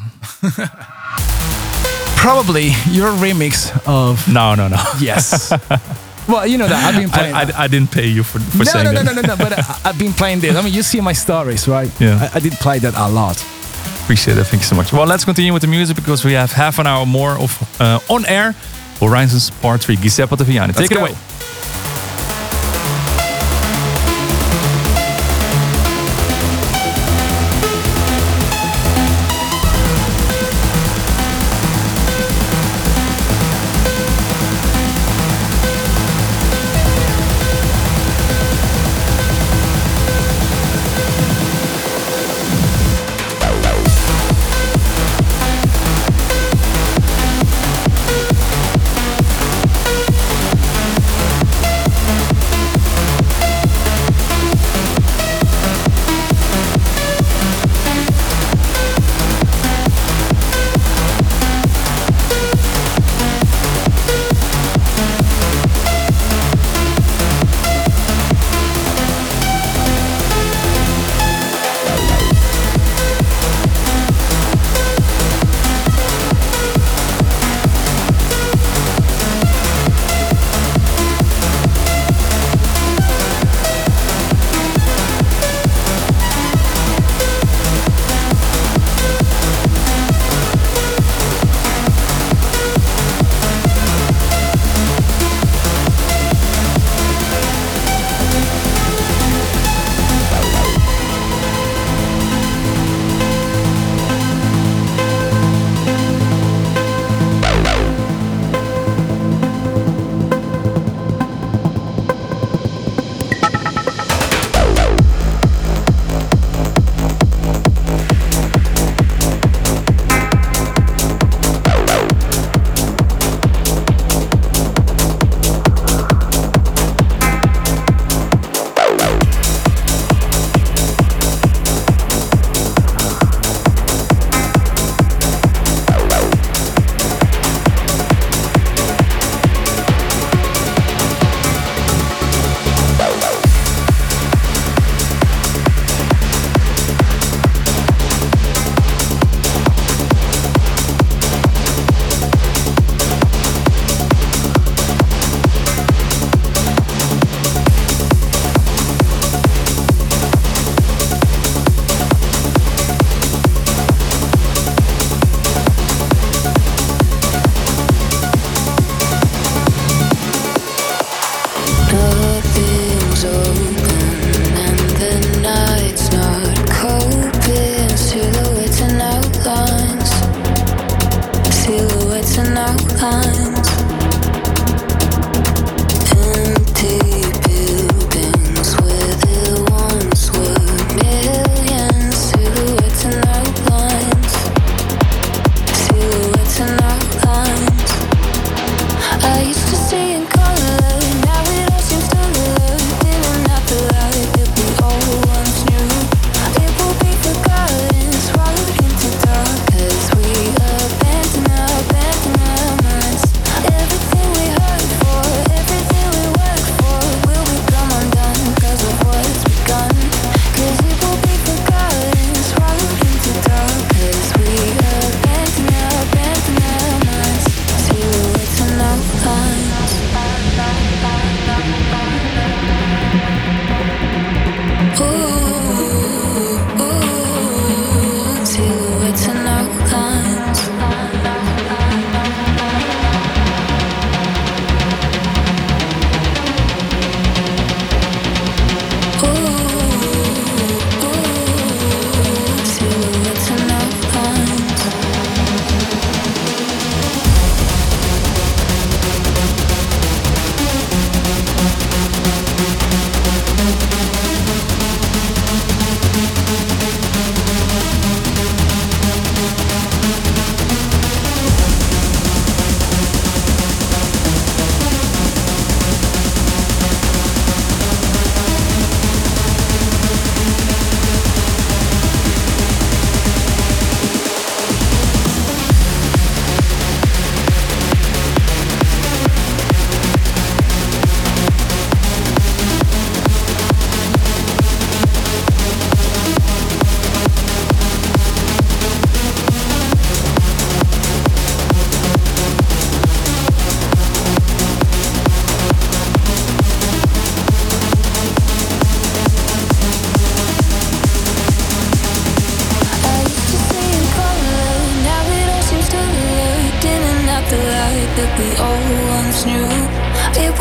Probably your remix of. No, no, no. Yes. Well, you know that I've been playing. I, I, I didn't pay you for, for no, saying no, no, that. no, no, no. But I, I've been playing this. I mean, you see my stories, right? Yeah. I, I did play that a lot. Appreciate it. Thank you so much. Well, let's continue with the music because we have half an hour more of uh, on air. Horizons Part Three. Giuseppe Ottaviani. Take Let's it go. away. We'll be right back.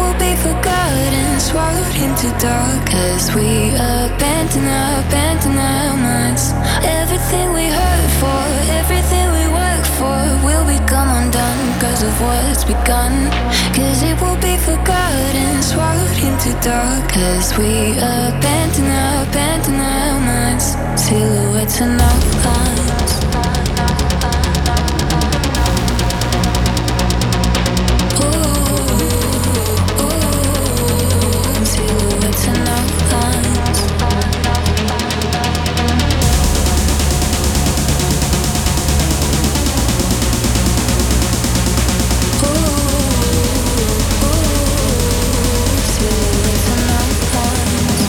will be forgotten, swallowed into dark as we abandon our, abandon our minds. Everything we heard for, everything we work for will become undone because of what's begun. Cause it will be forgotten, swallowed into dark as we abandon our, abandon our minds. Silhouettes and outlines. Silhouettes and outlines. Ooh, ooh, silhouettes and outlines.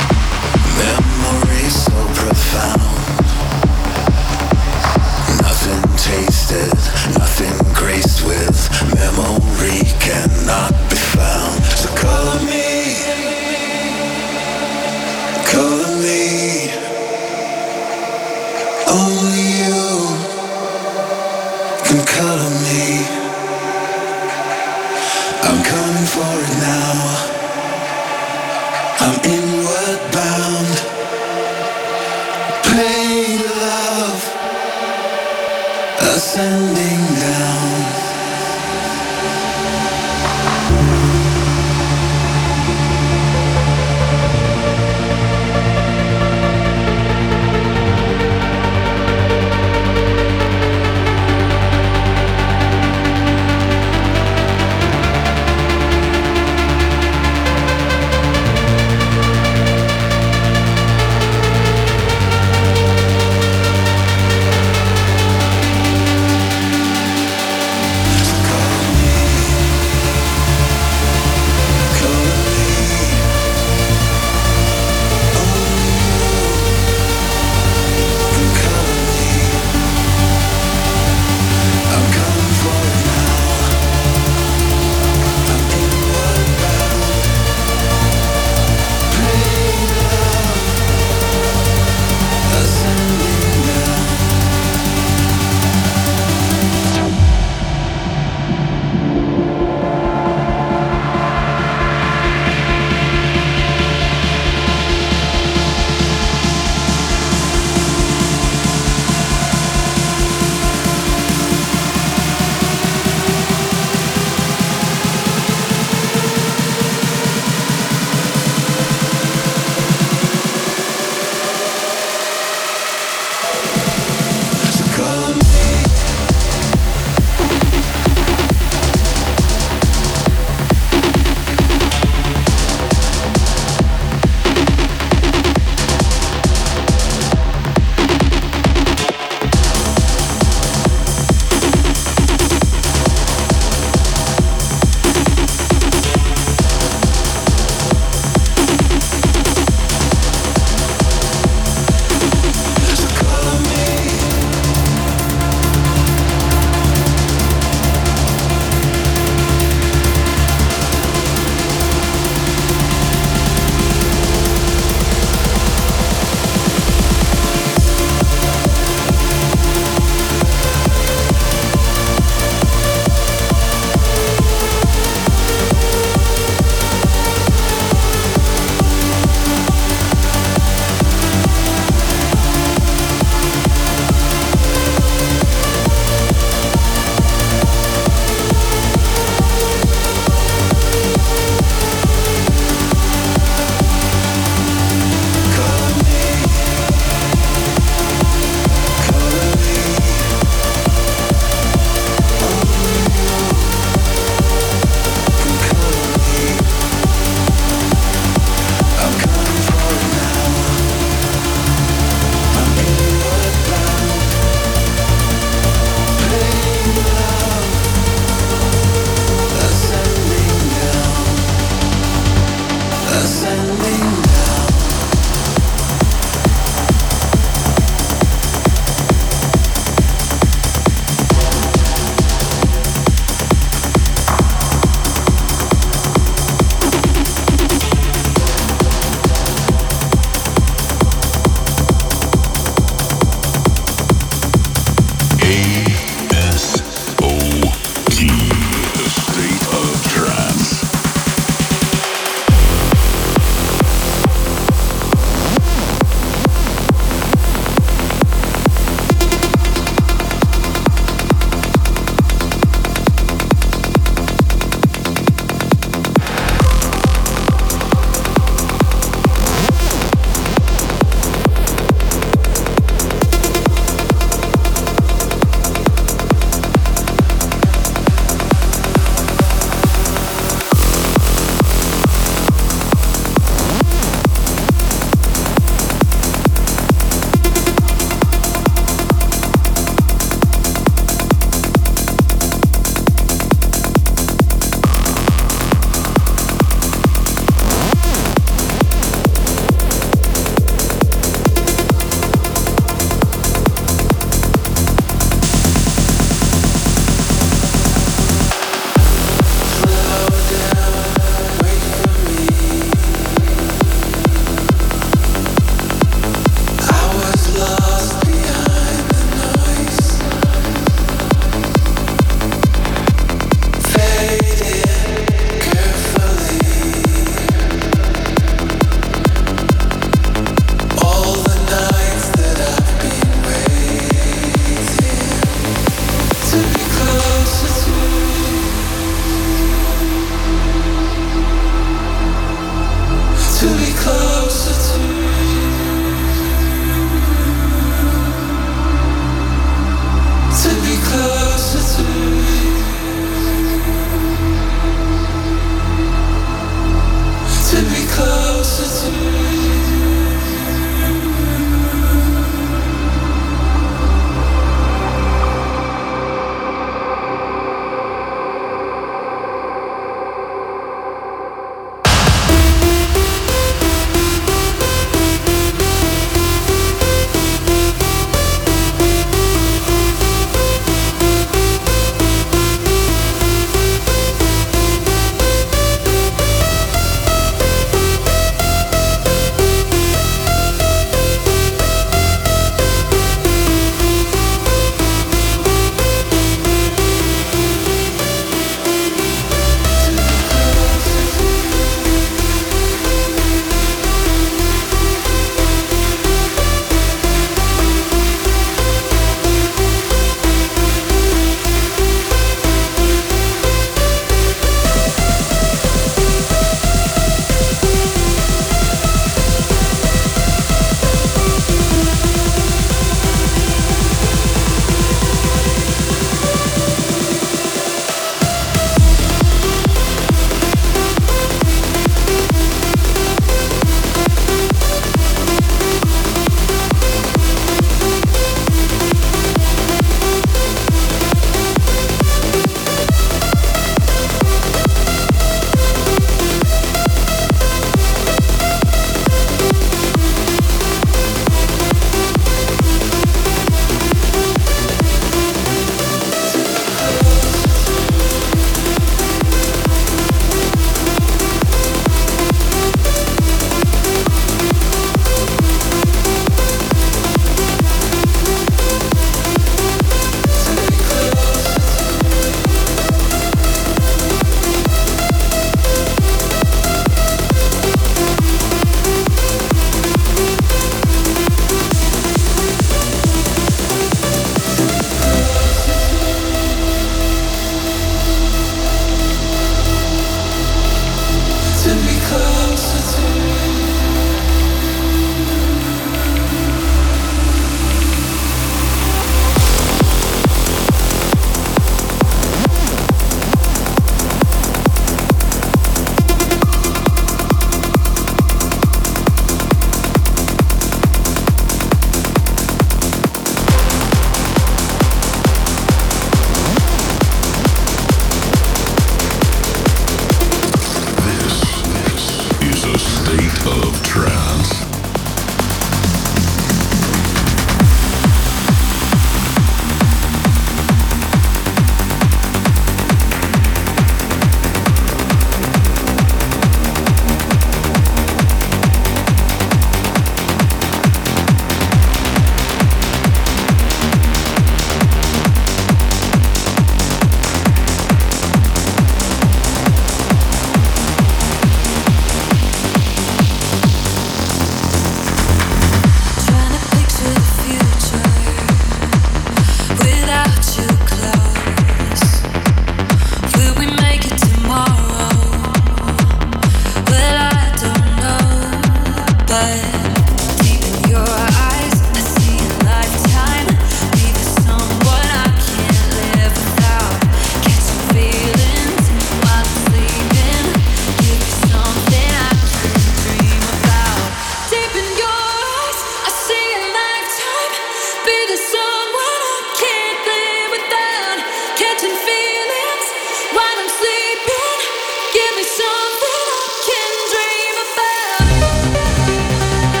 Give me something I can dream about.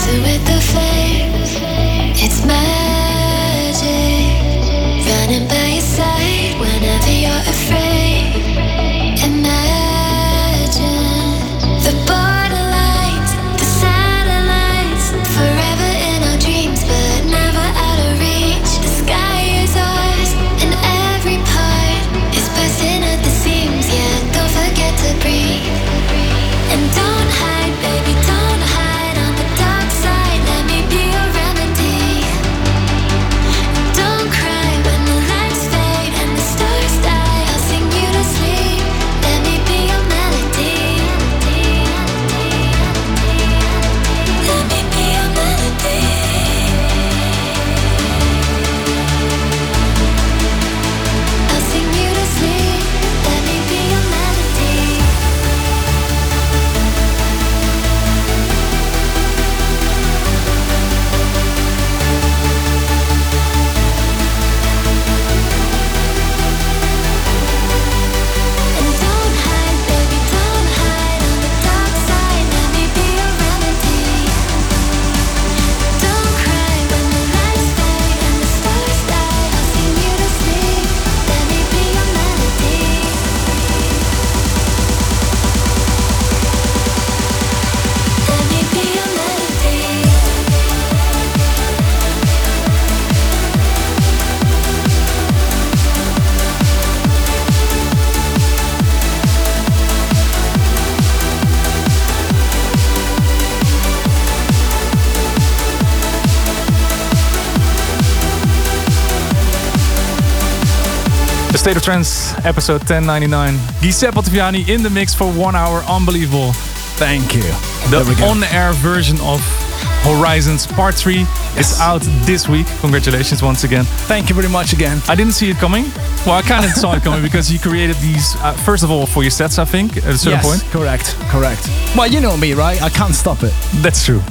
dancing with the flames. It's magic, running by your side whenever you're afraid. Imagine the borderlines, the satellites, forever in our dreams, but never out of reach. The sky is ours, and every part is bursting at the seams. Yeah, don't forget to breathe, and don't hide, baby, don't hide on the dark side. Let me be your remedy. Don't cry when the lights fade and the stars die. I'll sing you to sleep. Let me be your melody. Let me be your melody. I'll sing you to sleep. Let me be your melody. And don't hide, baby, don't hide on the dark side. Let me be your remedy. Don't cry when the lights fade and the stars die. I'll sing you to sleep. Let me be your melody. Let me be your melody. The State of Trance, episode ten ninety-nine. Giuseppe Ottaviani in the mix for one hour. Unbelievable. Thank you. The on-air version of Horizons Part three is out this week. Congratulations once again. Thank you very much again. I didn't see it coming. Well, I kind of saw it coming because you created these, uh, first of all, for your sets, I think, at a certain Yes, point. correct, correct. Well, you know me, right? I can't stop it. That's true.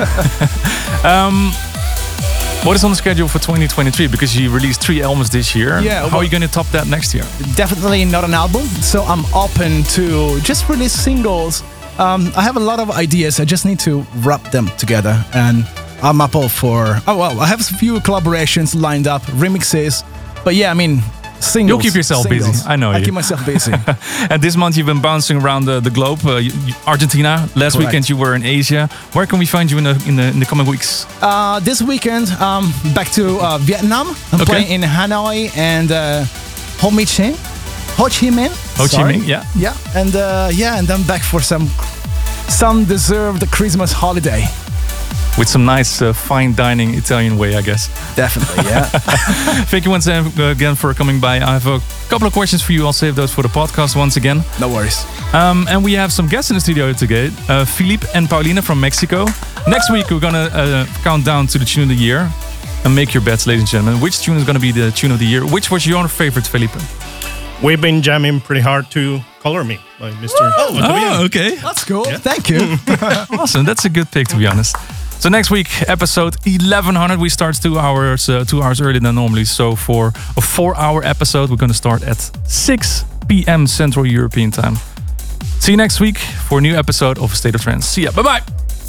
um, what is on the schedule for twenty twenty-three? Because you released three albums this year. Yeah, How well- are you going to top that next year? Definitely not an album, so I'm open to just release singles. Um, I have a lot of ideas. I just need to wrap them together, and I'm up all for. Oh well, I have a few collaborations lined up, remixes, but yeah, I mean, singles. You'll keep yourself singles. busy. I know I you. keep myself busy. And this month you've been bouncing around the, the globe. Uh, you- you- Argentina. Last Correct. weekend you were in Asia. Where can we find you in the in the, in the coming weeks? Uh, this weekend, um, back to uh, Vietnam. I'm Okay. playing in Hanoi and uh, Ho Chi Minh. Ho Chi Minh. Ho Chi Sorry. Minh, yeah. Yeah, and uh, yeah, and then back for some some deserved Christmas holiday. With some nice uh, fine dining Italian way, I guess. Definitely, yeah. Thank you once again for coming by. I have a couple of questions for you. I'll save those for the podcast once again. No worries. Um, and we have some guests in the studio today. Uh, Philippe and Paulina from Mexico. Next week we're gonna uh, count down to the tune of the year. And make your bets, ladies and gentlemen. Which tune is gonna be the tune of the year? Which was your favorite, Felipe? We've been jamming pretty hard to Color Me by Mister Oh, okay. That's cool. Thank you. Awesome. That's a good pick, to be honest. So next week, episode eleven hundred, we start two hours uh, two hours earlier than normally. So for a four-hour episode, we're going to start at six p.m. Central European Time. See you next week for a new episode of State of Trance. See ya. Bye-bye.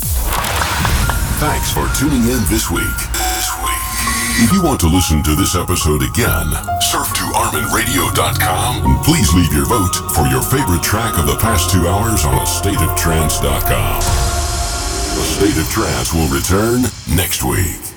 Thanks for tuning in this week. This week. If you want to listen to this episode again, surf to armin radio dot com and please leave your vote for your favorite track of the past two hours on a state of trance dot com. A State of Trance will return next week.